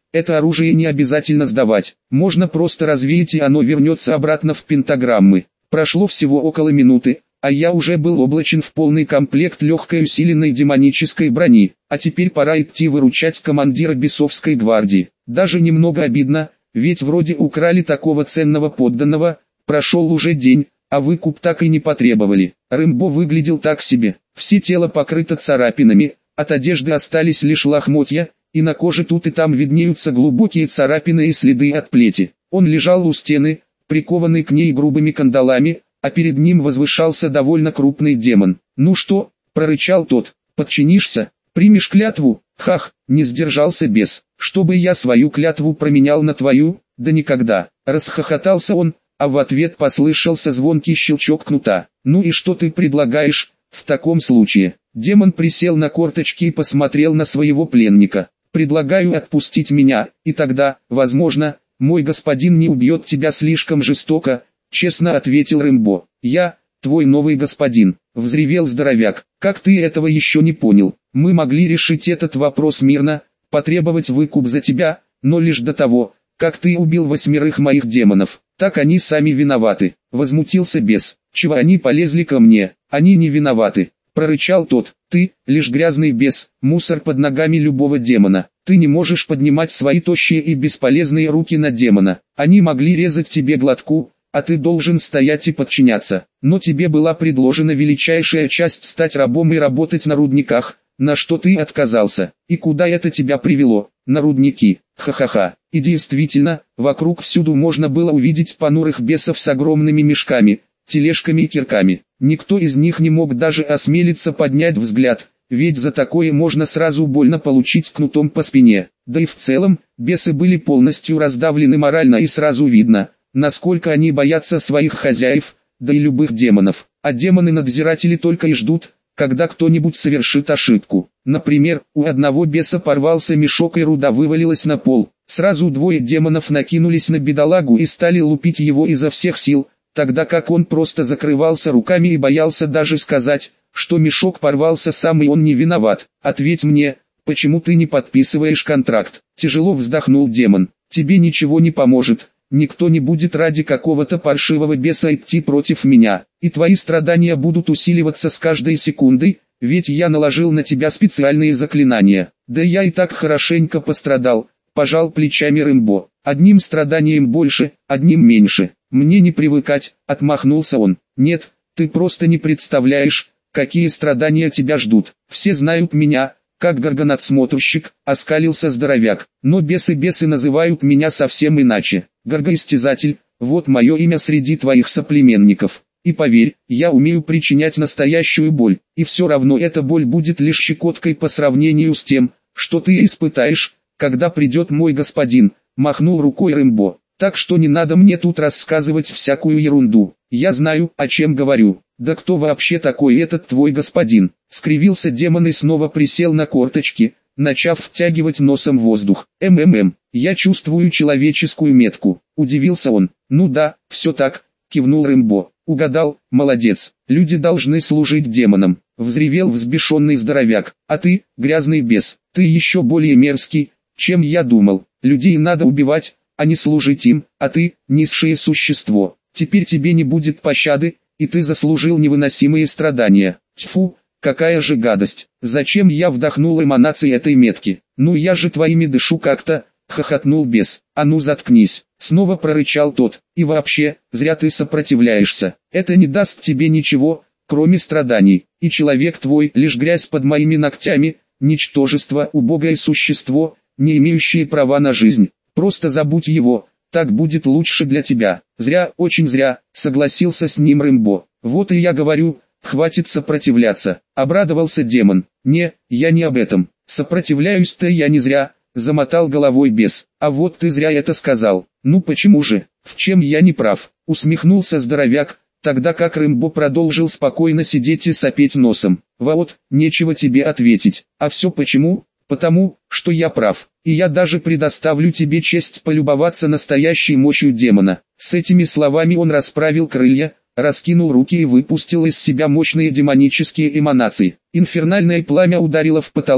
Speaker 1: это оружие не обязательно сдавать. Можно просто развеять, и оно вернется обратно в пентаграммы. Прошло всего около минуты, а я уже был облачен в полный комплект легкой усиленной демонической брони. А теперь пора идти выручать командира бесовской гвардии. Даже немного обидно, ведь вроде украли такого ценного подданного, прошел уже день, а выкуп так и не потребовали. Рэмбо выглядел так себе, все тело покрыто царапинами, от одежды остались лишь лохмотья, и на коже тут и там виднеются глубокие царапины и следы от плети. Он лежал у стены, прикованный к ней грубыми кандалами, а перед ним возвышался довольно крупный демон. «Ну что?» – прорычал тот. «Подчинишься? Примешь клятву?» «Хах!» – не сдержался бес. «Чтобы я свою клятву променял на твою? Да никогда!» – расхохотался он, а в ответ послышался звонкий щелчок кнута. «Ну и что ты предлагаешь в таком случае?» Демон присел на корточки и посмотрел на своего пленника. «Предлагаю отпустить меня, и тогда, возможно, мой господин не убьет тебя слишком жестоко», — честно ответил Рэмбо. «Я, твой новый господин», — взревел здоровяк. «Как ты этого еще не понял? Мы могли решить этот вопрос мирно, потребовать выкуп за тебя, но лишь до того, как ты убил восьмерых моих демонов. Так они сами виноваты», — возмутился бес. «Чего они полезли ко мне? Они не виноваты», — прорычал тот. «Ты, лишь грязный бес, мусор под ногами любого демона. Ты не можешь поднимать свои тощие и бесполезные руки на демона. Они могли резать тебе глотку, а ты должен стоять и подчиняться. Но тебе была предложена величайшая часть стать рабом и работать на рудниках, на что ты отказался. И куда это тебя привело? На рудники. Ха-ха-ха». И действительно, вокруг всюду можно было увидеть понурых бесов с огромными мешками, тележками и кирками. Никто из них не мог даже осмелиться поднять взгляд, ведь за такое можно сразу больно получить кнутом по спине. Да и в целом, бесы были полностью раздавлены морально, и сразу видно, насколько они боятся своих хозяев, да и любых демонов. А демоны-надзиратели только и ждут, когда кто-нибудь совершит ошибку. Например, у одного беса порвался мешок и руда вывалилась на пол. Сразу двое демонов накинулись на бедолагу и стали лупить его изо всех сил, тогда как он просто закрывался руками и боялся даже сказать, что мешок порвался сам и он не виноват. «Ответь мне, почему ты не подписываешь контракт?» Тяжело вздохнул демон. «Тебе ничего не поможет, никто не будет ради какого-то паршивого беса идти против меня, и твои страдания будут усиливаться с каждой секундой, ведь я наложил на тебя специальные заклинания. Да я и так хорошенько пострадал», — пожал плечами Рэмбо. «Одним страданием больше, одним меньше. Мне не привыкать», — отмахнулся он. «Нет, ты просто не представляешь, какие страдания тебя ждут. Все знают меня, как горгонадсмотрщик», — оскалился здоровяк. «Но бесы-бесы называют меня совсем иначе. Горгоистязатель, вот мое имя среди твоих соплеменников. И поверь, я умею причинять настоящую боль, и все равно эта боль будет лишь щекоткой по сравнению с тем, что ты испытаешь, когда придет мой господин», — махнул рукой Рэмбо. «Так что не надо мне тут рассказывать всякую ерунду. Я знаю, о чем говорю». «Да кто вообще такой этот твой господин?» — скривился демон и снова присел на корточки, начав втягивать носом воздух. «МММ, я чувствую человеческую метку», — удивился он. «Ну да, все так», — кивнул Рэмбо. «Угадал, молодец. Люди должны служить демонам», — взревел взбешенный здоровяк. «А ты, грязный бес, ты еще более мерзкий, чем я думал. Людей надо убивать, а не служить им, а ты, низшее существо. Теперь тебе не будет пощады, и ты заслужил невыносимые страдания. Тьфу, какая же гадость. Зачем я вдохнул эманации этой метки? Ну я же твоими дышу как-то», — хохотнул бес. «А ну заткнись», — снова прорычал тот. «И вообще, зря ты сопротивляешься. Это не даст тебе ничего, кроме страданий. И человек твой лишь грязь под моими ногтями, ничтожество, убогое существо, не имеющее права на жизнь. Просто забудь его, так будет лучше для тебя». «Зря, очень зря», — согласился с ним Рэмбо. «Вот и я говорю, хватит сопротивляться», — обрадовался демон. «Не, я не об этом. Сопротивляюсь-то я не зря», — замотал головой бес. «А вот ты зря это сказал». «Ну почему же? В чем я не прав?» — усмехнулся здоровяк, тогда как Рэмбо продолжил спокойно сидеть и сопеть носом. «Вот, нечего тебе ответить. А все почему? Потому, что я прав, и я даже предоставлю тебе честь полюбоваться настоящей мощью демона». С этими словами он расправил крылья, раскинул руки и выпустил из себя мощные демонические эманации. Инфернальное пламя ударило в потолок,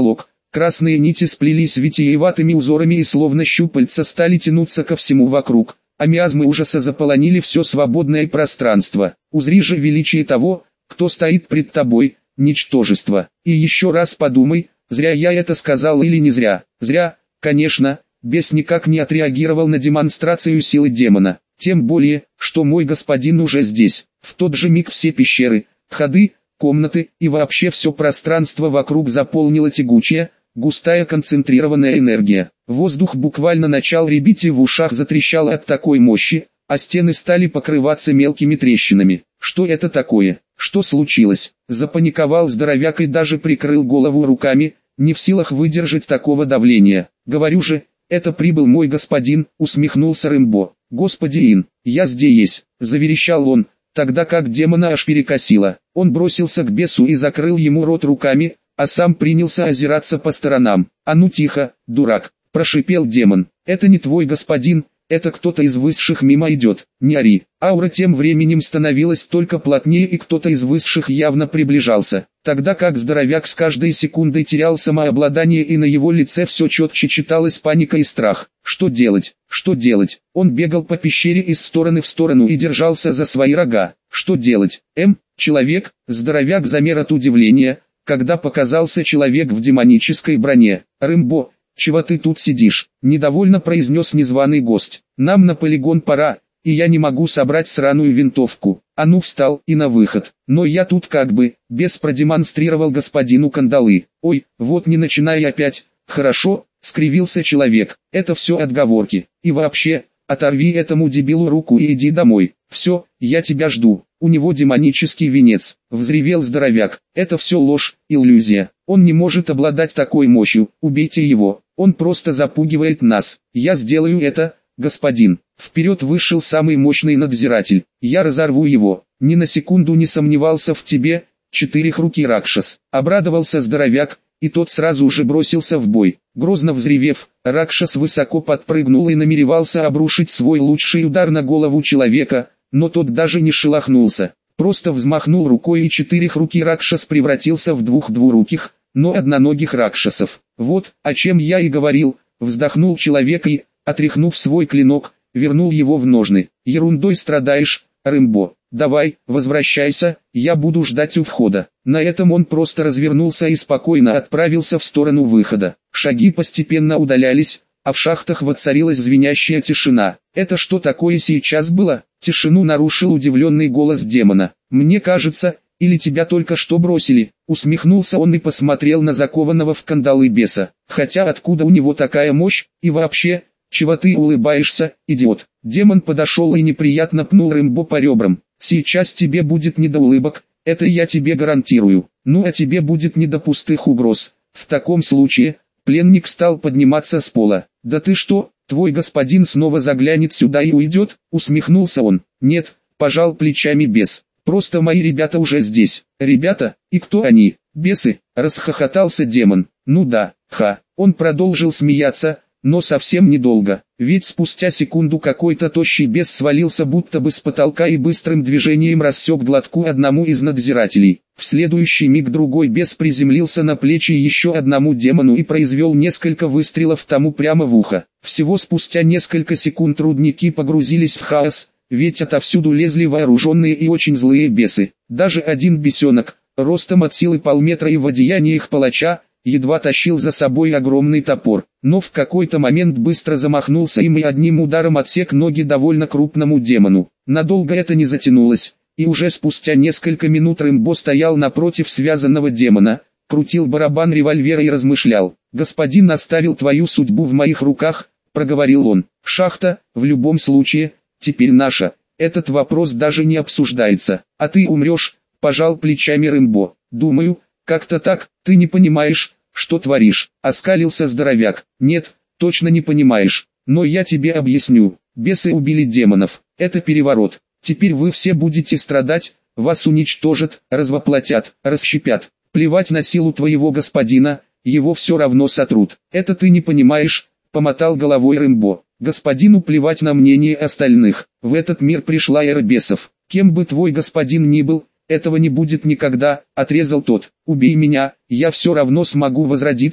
Speaker 1: Красные нити сплелись витиеватыми узорами и словно щупальца стали тянуться ко всему вокруг, а миазмы ужаса заполонили все свободное пространство. Узри же величие того, кто стоит пред тобой, ничтожество. И еще раз подумай, зря я это сказал или не зря. Зря, конечно, бес никак не отреагировал на демонстрацию силы демона. Тем более, что мой господин уже здесь. В тот же миг все пещеры, ходы, комнаты и вообще все пространство вокруг заполнила тягучая, густая концентрированная энергия. Воздух буквально начал рябить и в ушах затрещал от такой мощи, а стены стали покрываться мелкими трещинами. Что это такое? Что случилось? Запаниковал здоровяк и даже прикрыл голову руками, не в силах выдержать такого давления. Говорю же, это прибыл мой господин, усмехнулся Рэмбо. Господи Ин, я здесь, заверещал он, тогда как демона аж перекосило. Он бросился к бесу и закрыл ему рот руками, а сам принялся озираться по сторонам. «А ну тихо, дурак!» – прошипел демон. «Это не твой господин, это кто-то из высших мимо идет, не ори». Аура тем временем становилась только плотнее и кто-то из высших явно приближался. Тогда как здоровяк с каждой секундой терял самообладание и на его лице все четче читалась паника и страх. Что делать? Что делать? Он бегал по пещере из стороны в сторону и держался за свои рога. Что делать? Эм, человек, здоровяк замер от удивления, когда показался человек в демонической броне. «Рэмбо, чего ты тут сидишь?» – недовольно произнес незваный гость. «Нам на полигон пора, и я не могу собрать сраную винтовку». А ну встал и на выход. Но я тут как бы, бес продемонстрировал господину кандалы. «Ой, вот не начинай опять». «Хорошо», — скривился человек, — «это все отговорки. И вообще, оторви этому дебилу руку и иди домой. Все, я тебя жду». «У него демонический венец», — взревел здоровяк. «Это все ложь, иллюзия. Он не может обладать такой мощью. Убейте его. Он просто запугивает нас. Я сделаю это, господин». Вперед вышел самый мощный надзиратель. «Я разорву его. Ни на секунду не сомневался в тебе, четырехрукий Ракшас». Обрадовался здоровяк, и тот сразу же бросился в бой. Грозно взревев, Ракшас высоко подпрыгнул и намеревался обрушить свой лучший удар на голову человека, но тот даже не шелохнулся. Просто взмахнул рукой и четырехрукий Ракшас превратился в двух двуруких, но одноногих Ракшасов. «Вот, о чем я и говорил», вздохнул человек и, отряхнув свой клинок, вернул его в ножны. «Ерундой страдаешь, Рэмбо. Давай, возвращайся, я буду ждать у входа». На этом он просто развернулся и спокойно отправился в сторону выхода. Шаги постепенно удалялись, а в шахтах воцарилась звенящая тишина. «Это что такое сейчас было?» Тишину нарушил удивленный голос демона. «Мне кажется, или тебя только что бросили?» Усмехнулся он и посмотрел на закованного в кандалы беса. «Хотя откуда у него такая мощь, и вообще, чего ты улыбаешься, идиот?» Демон подошел и неприятно пнул Рэмбо по ребрам. «Сейчас тебе будет не до улыбок, это я тебе гарантирую. Ну а тебе будет не до пустых угроз. В таком случае...» Пленник стал подниматься с пола. «Да ты что, твой господин снова заглянет сюда и уйдет?» Усмехнулся он. «Нет», пожал плечами бес. «Просто мои ребята уже здесь». «Ребята? И кто они?» «Бесы», расхохотался демон. «Ну да, ха». Он продолжил смеяться, но совсем недолго. Ведь спустя секунду какой-то тощий бес свалился будто бы с потолка и быстрым движением рассек глотку одному из надзирателей. В следующий миг другой бес приземлился на плечи еще одному демону и произвел несколько выстрелов тому прямо в ухо. Всего спустя несколько секунд рудники погрузились в хаос, ведь отовсюду лезли вооруженные и очень злые бесы. Даже один бесенок, ростом от силы полметра и в одеяниях палача, едва тащил за собой огромный топор, но в какой-то момент быстро замахнулся им и одним ударом отсек ноги довольно крупному демону. Надолго это не затянулось, и уже спустя несколько минут Рэмбо стоял напротив связанного демона, крутил барабан револьвера и размышлял. «Господин оставил твою судьбу в моих руках», — проговорил он. «Шахта, в любом случае, теперь наша. Этот вопрос даже не обсуждается. А ты умрешь», — пожал плечами Рэмбо. «Думаю, как-то так, ты не понимаешь, что творишь», — оскалился здоровяк. «Нет, точно не понимаешь, но я тебе объясню. Бесы убили демонов, это переворот. Теперь вы все будете страдать, вас уничтожат, развоплотят, расщепят. Плевать на силу твоего господина, его все равно сотрут. Это ты не понимаешь», — помотал головой Рэмбо. «Господину плевать на мнение остальных. В этот мир пришла эра бесов. Кем бы твой господин ни был, этого не будет никогда», — отрезал тот. «Убей меня, я все равно смогу возродиться,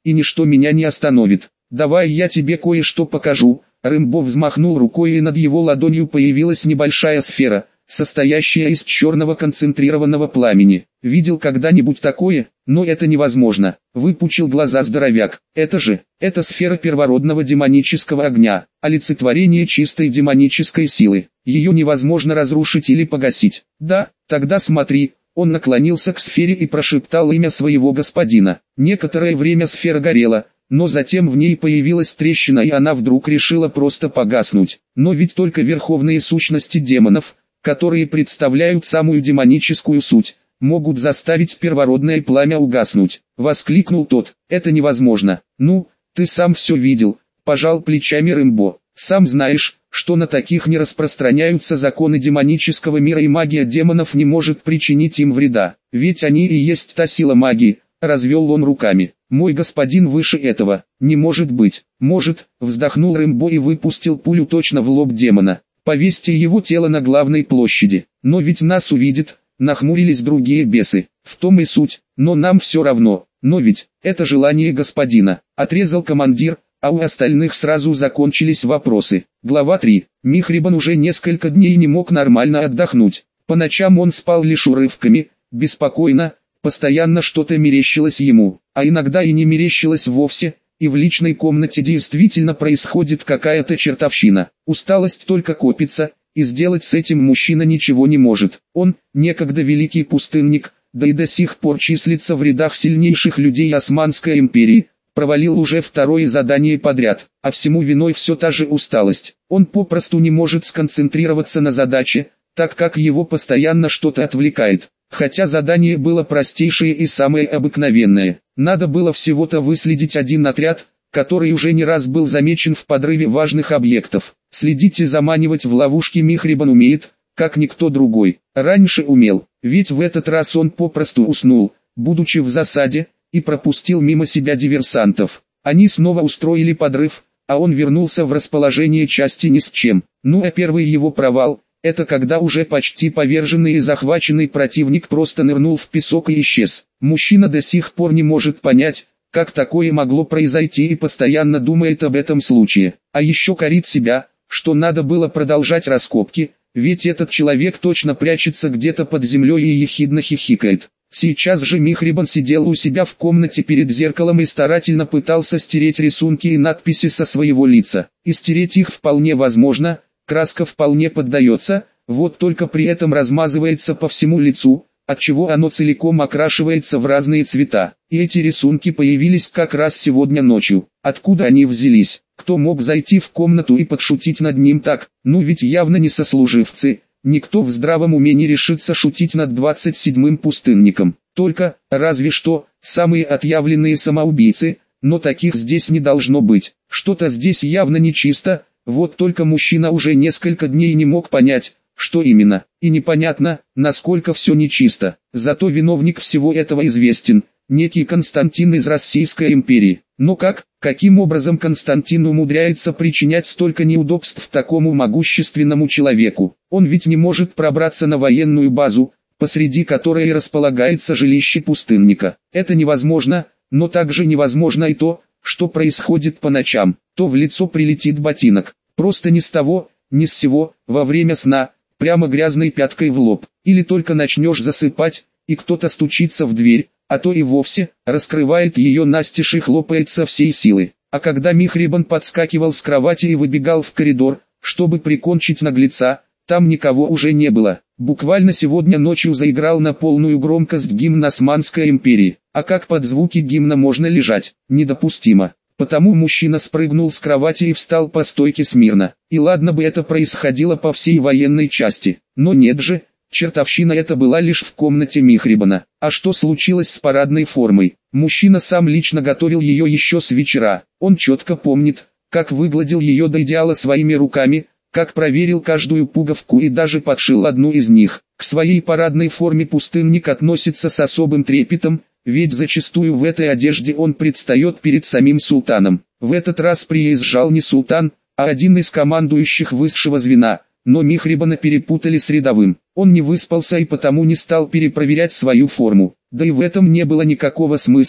Speaker 1: и ничто меня не остановит. Давай я тебе кое-что покажу. Рэмбо взмахнул рукой, и над его ладонью появилась небольшая сфера, состоящая из черного концентрированного пламени. Видел когда-нибудь такое? Но это невозможно. Выпучил глаза здоровяк. Это же, это сфера первородного демонического огня, олицетворение чистой демонической силы. Ее невозможно разрушить или погасить. Да, тогда смотри. Он наклонился к сфере и прошептал имя своего господина. Некоторое время сфера горела, но затем в ней появилась трещина, и она вдруг решила просто погаснуть. Но ведь только верховные сущности демонов, которые представляют самую демоническую суть, могут заставить первородное пламя угаснуть. Воскликнул тот. Это невозможно. Ну, ты сам все видел. Пожал плечами Рэмбо. Сам знаешь, что на таких не распространяются законы демонического мира, и магия демонов не может причинить им вреда. Ведь они и есть та сила магии. Развел он руками. Мой господин выше этого. Не может быть. Может, вздохнул Рэмбо и выпустил пулю точно в лоб демона. Повесьте его тело на главной площади. Но ведь нас увидит. Нахмурились другие бесы. В том и суть. Но нам все равно. Но ведь, это желание господина. Отрезал командир, а у остальных сразу закончились вопросы. Глава три. Михрибан уже несколько дней не мог нормально отдохнуть. По ночам он спал лишь урывками, беспокойно, постоянно что-то мерещилось ему, а иногда и не мерещилось вовсе, и в личной комнате действительно происходит какая-то чертовщина. Усталость только копится, и сделать с этим мужчина ничего не может. Он, некогда великий пустынник, да и до сих пор числится в рядах сильнейших людей Османской империи, провалил уже второе задание подряд, а всему виной все та же усталость. Он попросту не может сконцентрироваться на задаче, так как его постоянно что-то отвлекает. Хотя задание было простейшее и самое обыкновенное. Надо было всего-то выследить один отряд, который уже не раз был замечен в подрыве важных объектов. Следить и заманивать в ловушки Михрибан умеет, как никто другой. Раньше умел, ведь в этот раз он попросту уснул, будучи в засаде, и пропустил мимо себя диверсантов. Они снова устроили подрыв, а он вернулся в расположение части ни с чем. Ну а первый его провал, это когда уже почти поверженный и захваченный противник просто нырнул в песок и исчез. Мужчина до сих пор не может понять, как такое могло произойти, и постоянно думает об этом случае. А еще корит себя, что надо было продолжать раскопки, ведь этот человек точно прячется где-то под землей и ехидно хихикает. Сейчас же Михрибан сидел у себя в комнате перед зеркалом и старательно пытался стереть рисунки и надписи со своего лица. И стереть их вполне возможно, краска вполне поддается, вот только при этом размазывается по всему лицу, отчего оно целиком окрашивается в разные цвета. И эти рисунки появились как раз сегодня ночью. Откуда они взялись? Кто мог зайти в комнату и подшутить над ним так? Ну ведь явно не сослуживцы. Никто в здравом уме не решится шутить над двадцать седьмым пустынником. Только, разве что, самые отъявленные самоубийцы, но таких здесь не должно быть. Что-то здесь явно нечисто, вот только мужчина уже несколько дней не мог понять, что именно, и непонятно, насколько все нечисто. Зато виновник всего этого известен, некий Константин из Российской империи. Но как, каким образом Константин умудряется причинять столько неудобств такому могущественному человеку? Он ведь не может пробраться на военную базу, посреди которой располагается жилище пустынника. Это невозможно, но также невозможно и то, что происходит по ночам. То в лицо прилетит ботинок, просто ни с того, ни с сего, во время сна, прямо грязной пяткой в лоб. Или только начнешь засыпать, и кто-то стучится в дверь, а то и вовсе, раскрывает ее настежь и хлопает со всей силы. А когда Михрибан подскакивал с кровати и выбегал в коридор, чтобы прикончить наглеца, там никого уже не было. Буквально сегодня ночью заиграл на полную громкость гимн Османской империи. А как под звуки гимна можно лежать? Недопустимо. Потому мужчина спрыгнул с кровати и встал по стойке смирно. И ладно бы это происходило по всей военной части, но нет же. Чертовщина это была лишь в комнате Михрибана. А что случилось с парадной формой? Мужчина сам лично готовил ее еще с вечера. Он четко помнит, как выгладил ее до идеала своими руками, как проверил каждую пуговку и даже подшил одну из них. К своей парадной форме пустынник относится с особым трепетом, ведь зачастую в этой одежде он предстает перед самим султаном. В этот раз приезжал не султан, а один из командующих высшего звена. Но Михрибана перепутали с рядовым. Он не выспался и потому не стал перепроверять свою форму. Да и в этом не было никакого смысла,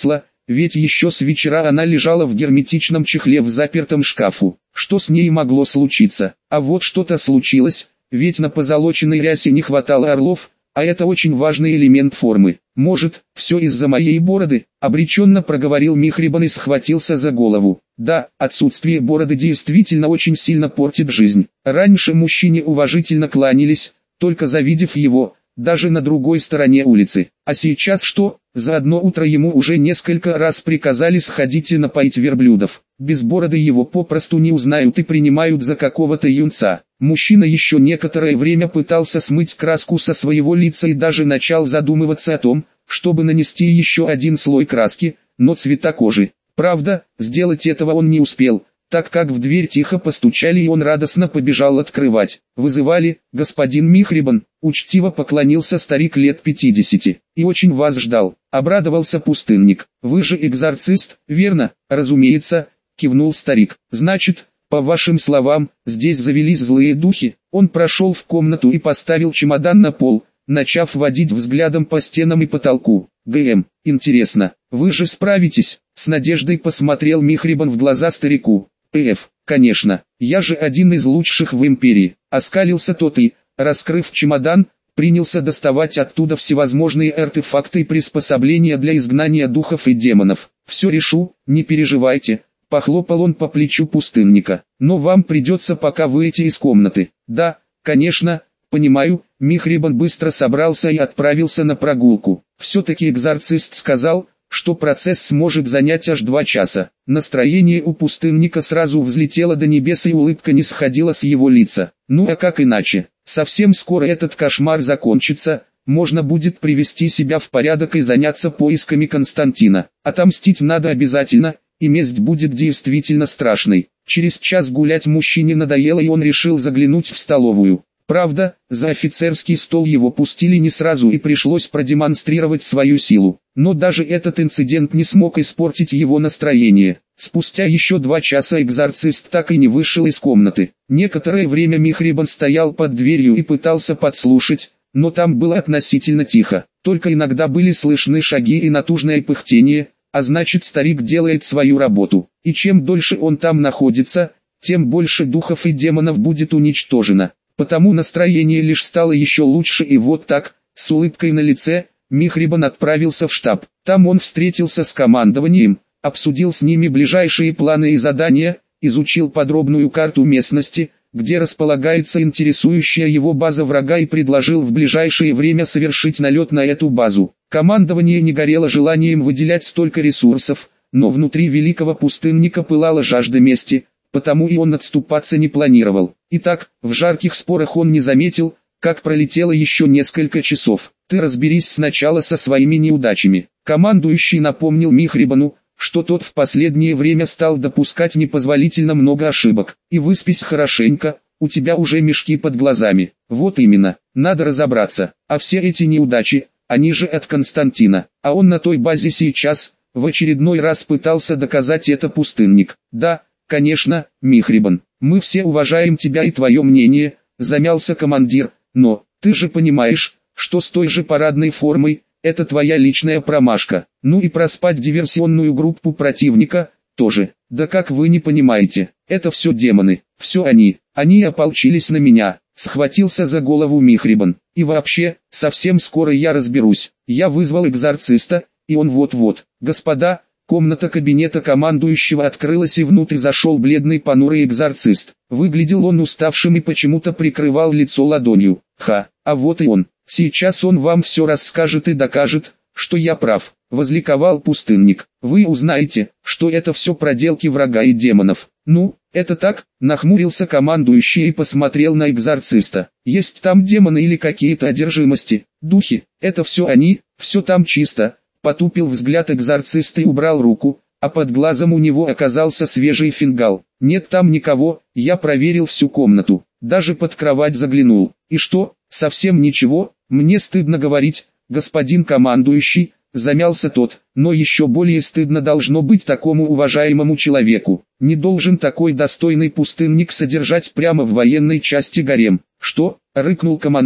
Speaker 1: ведь еще с вечера она лежала в герметичном чехле в запертом шкафу. Что с ней могло случиться? А вот что-то случилось, ведь на позолоченной рясе не хватало орлов, а это очень важный элемент формы. Может, все из-за моей бороды? Обреченно проговорил Михрибан и схватился за голову. Да, отсутствие бороды действительно очень сильно портит жизнь. Раньше мужчине уважительно кланялись, только завидев его, даже на другой стороне улицы. А сейчас что? За одно утро ему уже несколько раз приказали сходить и напоить верблюдов. Без бороды его попросту не узнают и принимают за какого-то юнца. Мужчина еще некоторое время пытался смыть краску со своего лица и даже начал задумываться о том, чтобы нанести еще один слой краски, но цвета кожи. Правда, сделать этого он не успел, так как в дверь тихо постучали и он радостно побежал открывать. «Вызывали, господин Михрибан», учтиво поклонился старик лет пятидесяти. «И очень вас ждал», обрадовался пустынник. «Вы же экзорцист, верно?» «Разумеется», кивнул старик. «Значит, по вашим словам, здесь завелись злые духи?» Он прошел в комнату и поставил чемодан на пол, начав водить взглядом по стенам и потолку. «ГМ, интересно, вы же справитесь?» С надеждой посмотрел Михрибан в глаза старику. «Эф, конечно, я же один из лучших в империи», оскалился тот и, раскрыв чемодан, принялся доставать оттуда всевозможные артефакты и приспособления для изгнания духов и демонов. «Все решу, не переживайте», похлопал он по плечу пустынника. «Но вам придется пока выйти из комнаты». «Да, конечно, понимаю». Михрибан быстро собрался и отправился на прогулку. Все-таки экзорцист сказал, что процесс сможет занять аж два часа. Настроение у пустынника сразу взлетело до небес и улыбка не сходила с его лица. Ну а как иначе? Совсем скоро этот кошмар закончится, можно будет привести себя в порядок и заняться поисками Константина. Отомстить надо обязательно, и месть будет действительно страшной. Через час гулять мужчине надоело и он решил заглянуть в столовую. Правда, за офицерский стол его пустили не сразу и пришлось продемонстрировать свою силу. Но даже этот инцидент не смог испортить его настроение. Спустя еще два часа экзорцист так и не вышел из комнаты. Некоторое время Михрибан стоял под дверью и пытался подслушать, но там было относительно тихо. Только иногда были слышны шаги и натужное пыхтение, а значит старик делает свою работу. И чем дольше он там находится, тем больше духов и демонов будет уничтожено. Потому настроение лишь стало еще лучше, и вот так, с улыбкой на лице, Михрибан отправился в штаб. Там он встретился с командованием, обсудил с ними ближайшие планы и задания, изучил подробную карту местности, где располагается интересующая его база врага, и предложил в ближайшее время совершить налет на эту базу. Командование не горело желанием выделять столько ресурсов, но внутри великого пустынника пылала жажда мести, потому и он отступаться не планировал. Итак, в жарких спорах он не заметил, как пролетело еще несколько часов. «Ты разберись сначала со своими неудачами». Командующий напомнил Михрибану, что тот в последнее время стал допускать непозволительно много ошибок. «И выспись хорошенько, у тебя уже мешки под глазами». «Вот именно, надо разобраться. А все эти неудачи, они же от Константина. А он на той базе сейчас, в очередной раз пытался доказать это пустынник». «Да, конечно, Михрибан, мы все уважаем тебя и твое мнение», замялся командир, «но, ты же понимаешь, что с той же парадной формой, это твоя личная промашка. Ну и проспать диверсионную группу противника, тоже. Да как вы не понимаете, это все демоны, все они, они ополчились на меня», схватился за голову Михрибан. «И вообще, совсем скоро я разберусь, я вызвал экзорциста, и он вот-вот». «Господа», комната кабинета командующего открылась и внутрь зашел бледный понурый экзорцист. Выглядел он уставшим и почему-то прикрывал лицо ладонью. «Ха, а вот и он. Сейчас он вам все расскажет и докажет, что я прав», возликовал пустынник. «Вы узнаете, что это все проделки врага и демонов». «Ну, это так», нахмурился командующий и посмотрел на экзорциста. «Есть там демоны или какие-то одержимости, духи, это все они, все там чисто». Потупил взгляд экзорциста и убрал руку, а под глазом у него оказался свежий фингал. «Нет там никого, я проверил всю комнату, даже под кровать заглянул». «И что, совсем ничего? Мне стыдно говорить, господин командующий», замялся тот, «но еще более стыдно должно быть такому уважаемому человеку. Не должен такой достойный пустынник содержать прямо в военной части гарем». «Что?» — рыкнул командир.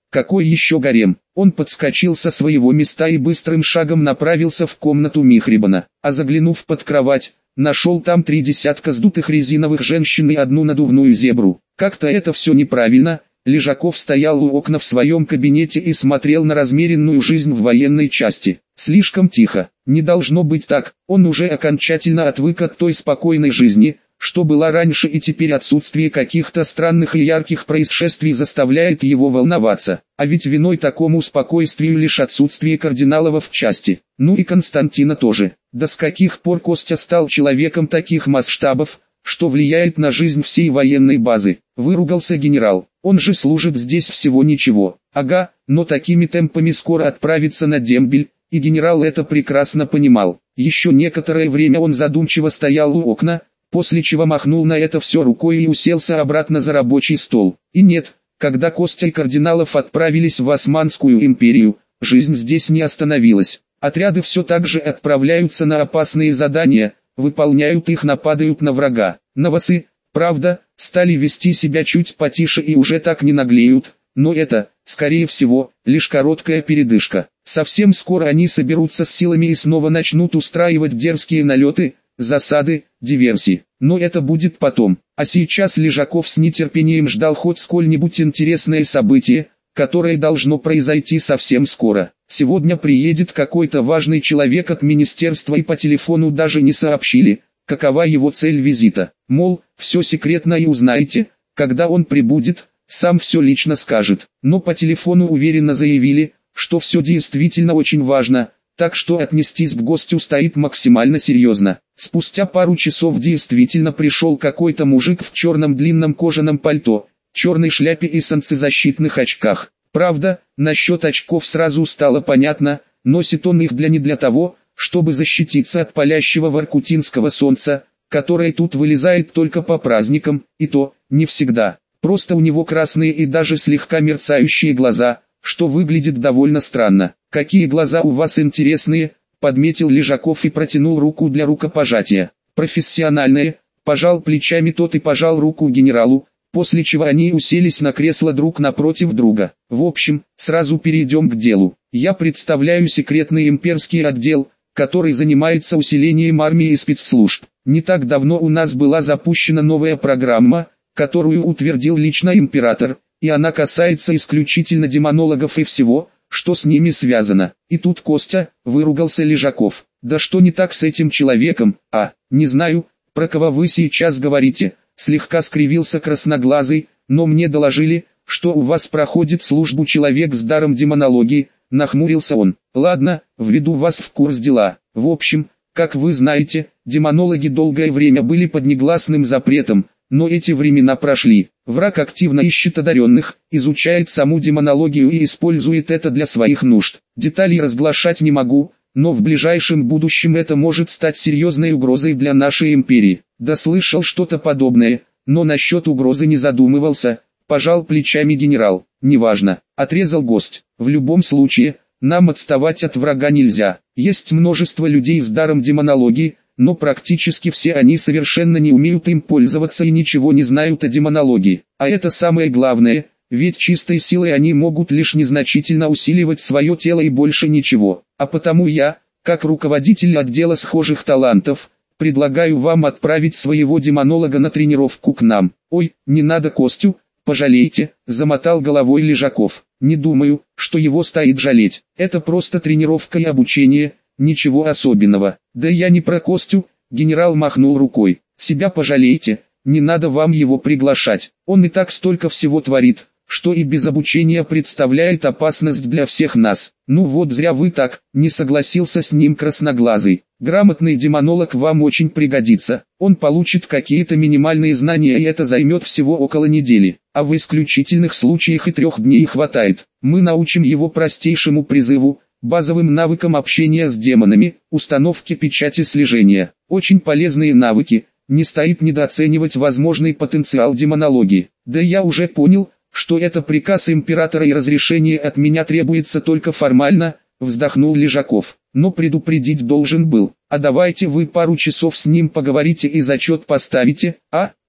Speaker 1: Какой еще гарем? Он подскочил со своего места и быстрым шагом направился в комнату Михрибана, а заглянув под кровать, нашел там три десятка сдутых резиновых женщин и одну надувную зебру. Как-то это все неправильно. Лежаков стоял у окна в своем кабинете и смотрел на размеренную жизнь в военной части. Слишком тихо. Не должно быть так. Он уже окончательно отвык от той спокойной жизни, что была раньше, и теперь отсутствие каких-то странных и ярких происшествий заставляет его волноваться. А ведь виной такому спокойствию лишь отсутствие кардиналов в части. Ну и Константина тоже. Да с каких пор Костя стал человеком таких масштабов, что влияет на жизнь всей военной базы? Выругался генерал. Он же служит здесь всего ничего. Ага, но такими темпами скоро отправится на дембель, и генерал это прекрасно понимал. Еще некоторое время он задумчиво стоял у окна, после чего махнул на это все рукой и уселся обратно за рабочий стол. И нет, когда Костя и Кардиналов отправились в Османскую империю, жизнь здесь не остановилась. Отряды все так же отправляются на опасные задания, выполняют их, нападают на врага. Новосы, правда, стали вести себя чуть потише и уже так не наглеют, но это, скорее всего, лишь короткая передышка. Совсем скоро они соберутся с силами и снова начнут устраивать дерзкие налеты, засады, диверсии. Но это будет потом. А сейчас Лежаков с нетерпением ждал хоть сколь-нибудь интересное событие, которое должно произойти совсем скоро. Сегодня приедет какой-то важный человек от министерства, и по телефону даже не сообщили, какова его цель визита. Мол, все секретно и узнаете, когда он прибудет, сам все лично скажет. Но по телефону уверенно заявили, что все действительно очень важно, так что отнестись к гостю стоит максимально серьезно. Спустя пару часов действительно пришел какой-то мужик в черном длинном кожаном пальто, черной шляпе и солнцезащитных очках. Правда, насчет очков сразу стало понятно, носит он их для не для того, чтобы защититься от палящего воркутинского солнца, которое тут вылезает только по праздникам, и то, не всегда. Просто у него красные и даже слегка мерцающие глаза, что выглядит довольно странно. «Какие глаза у вас интересные», — подметил Лежаков и протянул руку для рукопожатия. «Профессиональные», — пожал плечами тот и пожал руку генералу, после чего они уселись на кресло друг напротив друга. «В общем, сразу перейдем к делу. Я представляю секретный имперский отдел, который занимается усилением армии и спецслужб. Не так давно у нас была запущена новая программа, которую утвердил лично император, и она касается исключительно демонологов и всего, что с ними связано». И тут Костя, выругался Лежаков. «Да что не так с этим человеком? А, не знаю, про кого вы сейчас говорите», слегка скривился красноглазый, «но мне доложили, что у вас проходит службу человек с даром демонологии», нахмурился он. «Ладно, введу вас в курс дела. В общем, как вы знаете, демонологи долгое время были под негласным запретом, но эти времена прошли. Враг активно ищет одаренных, изучает саму демонологию и использует это для своих нужд. Деталей разглашать не могу, но в ближайшем будущем это может стать серьезной угрозой для нашей империи». «Да слышал что-то подобное, но насчет угрозы не задумывался», пожал плечами генерал. «Неважно», отрезал гость. «В любом случае, нам отставать от врага нельзя. Есть множество людей с даром демонологии, но практически все они совершенно не умеют им пользоваться и ничего не знают о демонологии. А это самое главное, ведь чистой силой они могут лишь незначительно усиливать свое тело и больше ничего. А потому я, как руководитель отдела схожих талантов, предлагаю вам отправить своего демонолога на тренировку к нам». «Ой, не надо Костю, пожалейте», замотал головой Лежаков. «Не думаю, что его стоит жалеть. Это просто тренировка и обучение, ничего особенного». «Да я не про Костю», генерал махнул рукой. «Себя пожалейте, не надо вам его приглашать. Он и так столько всего творит, что и без обучения представляет опасность для всех нас». «Ну вот зря вы так», не согласился с ним красноглазый. «Грамотный демонолог вам очень пригодится. Он получит какие-то минимальные знания, и это займет всего около недели. А в исключительных случаях и трех дней хватает. Мы научим его простейшему призыву, базовым навыкам общения с демонами, установке печати слежения. Очень полезные навыки, не стоит недооценивать возможный потенциал демонологии». «Да я уже понял, что это приказ императора и разрешение от меня требуется только формально», вздохнул Лежаков. «Но предупредить должен был. А давайте вы пару часов с ним поговорите и зачет поставите, а?»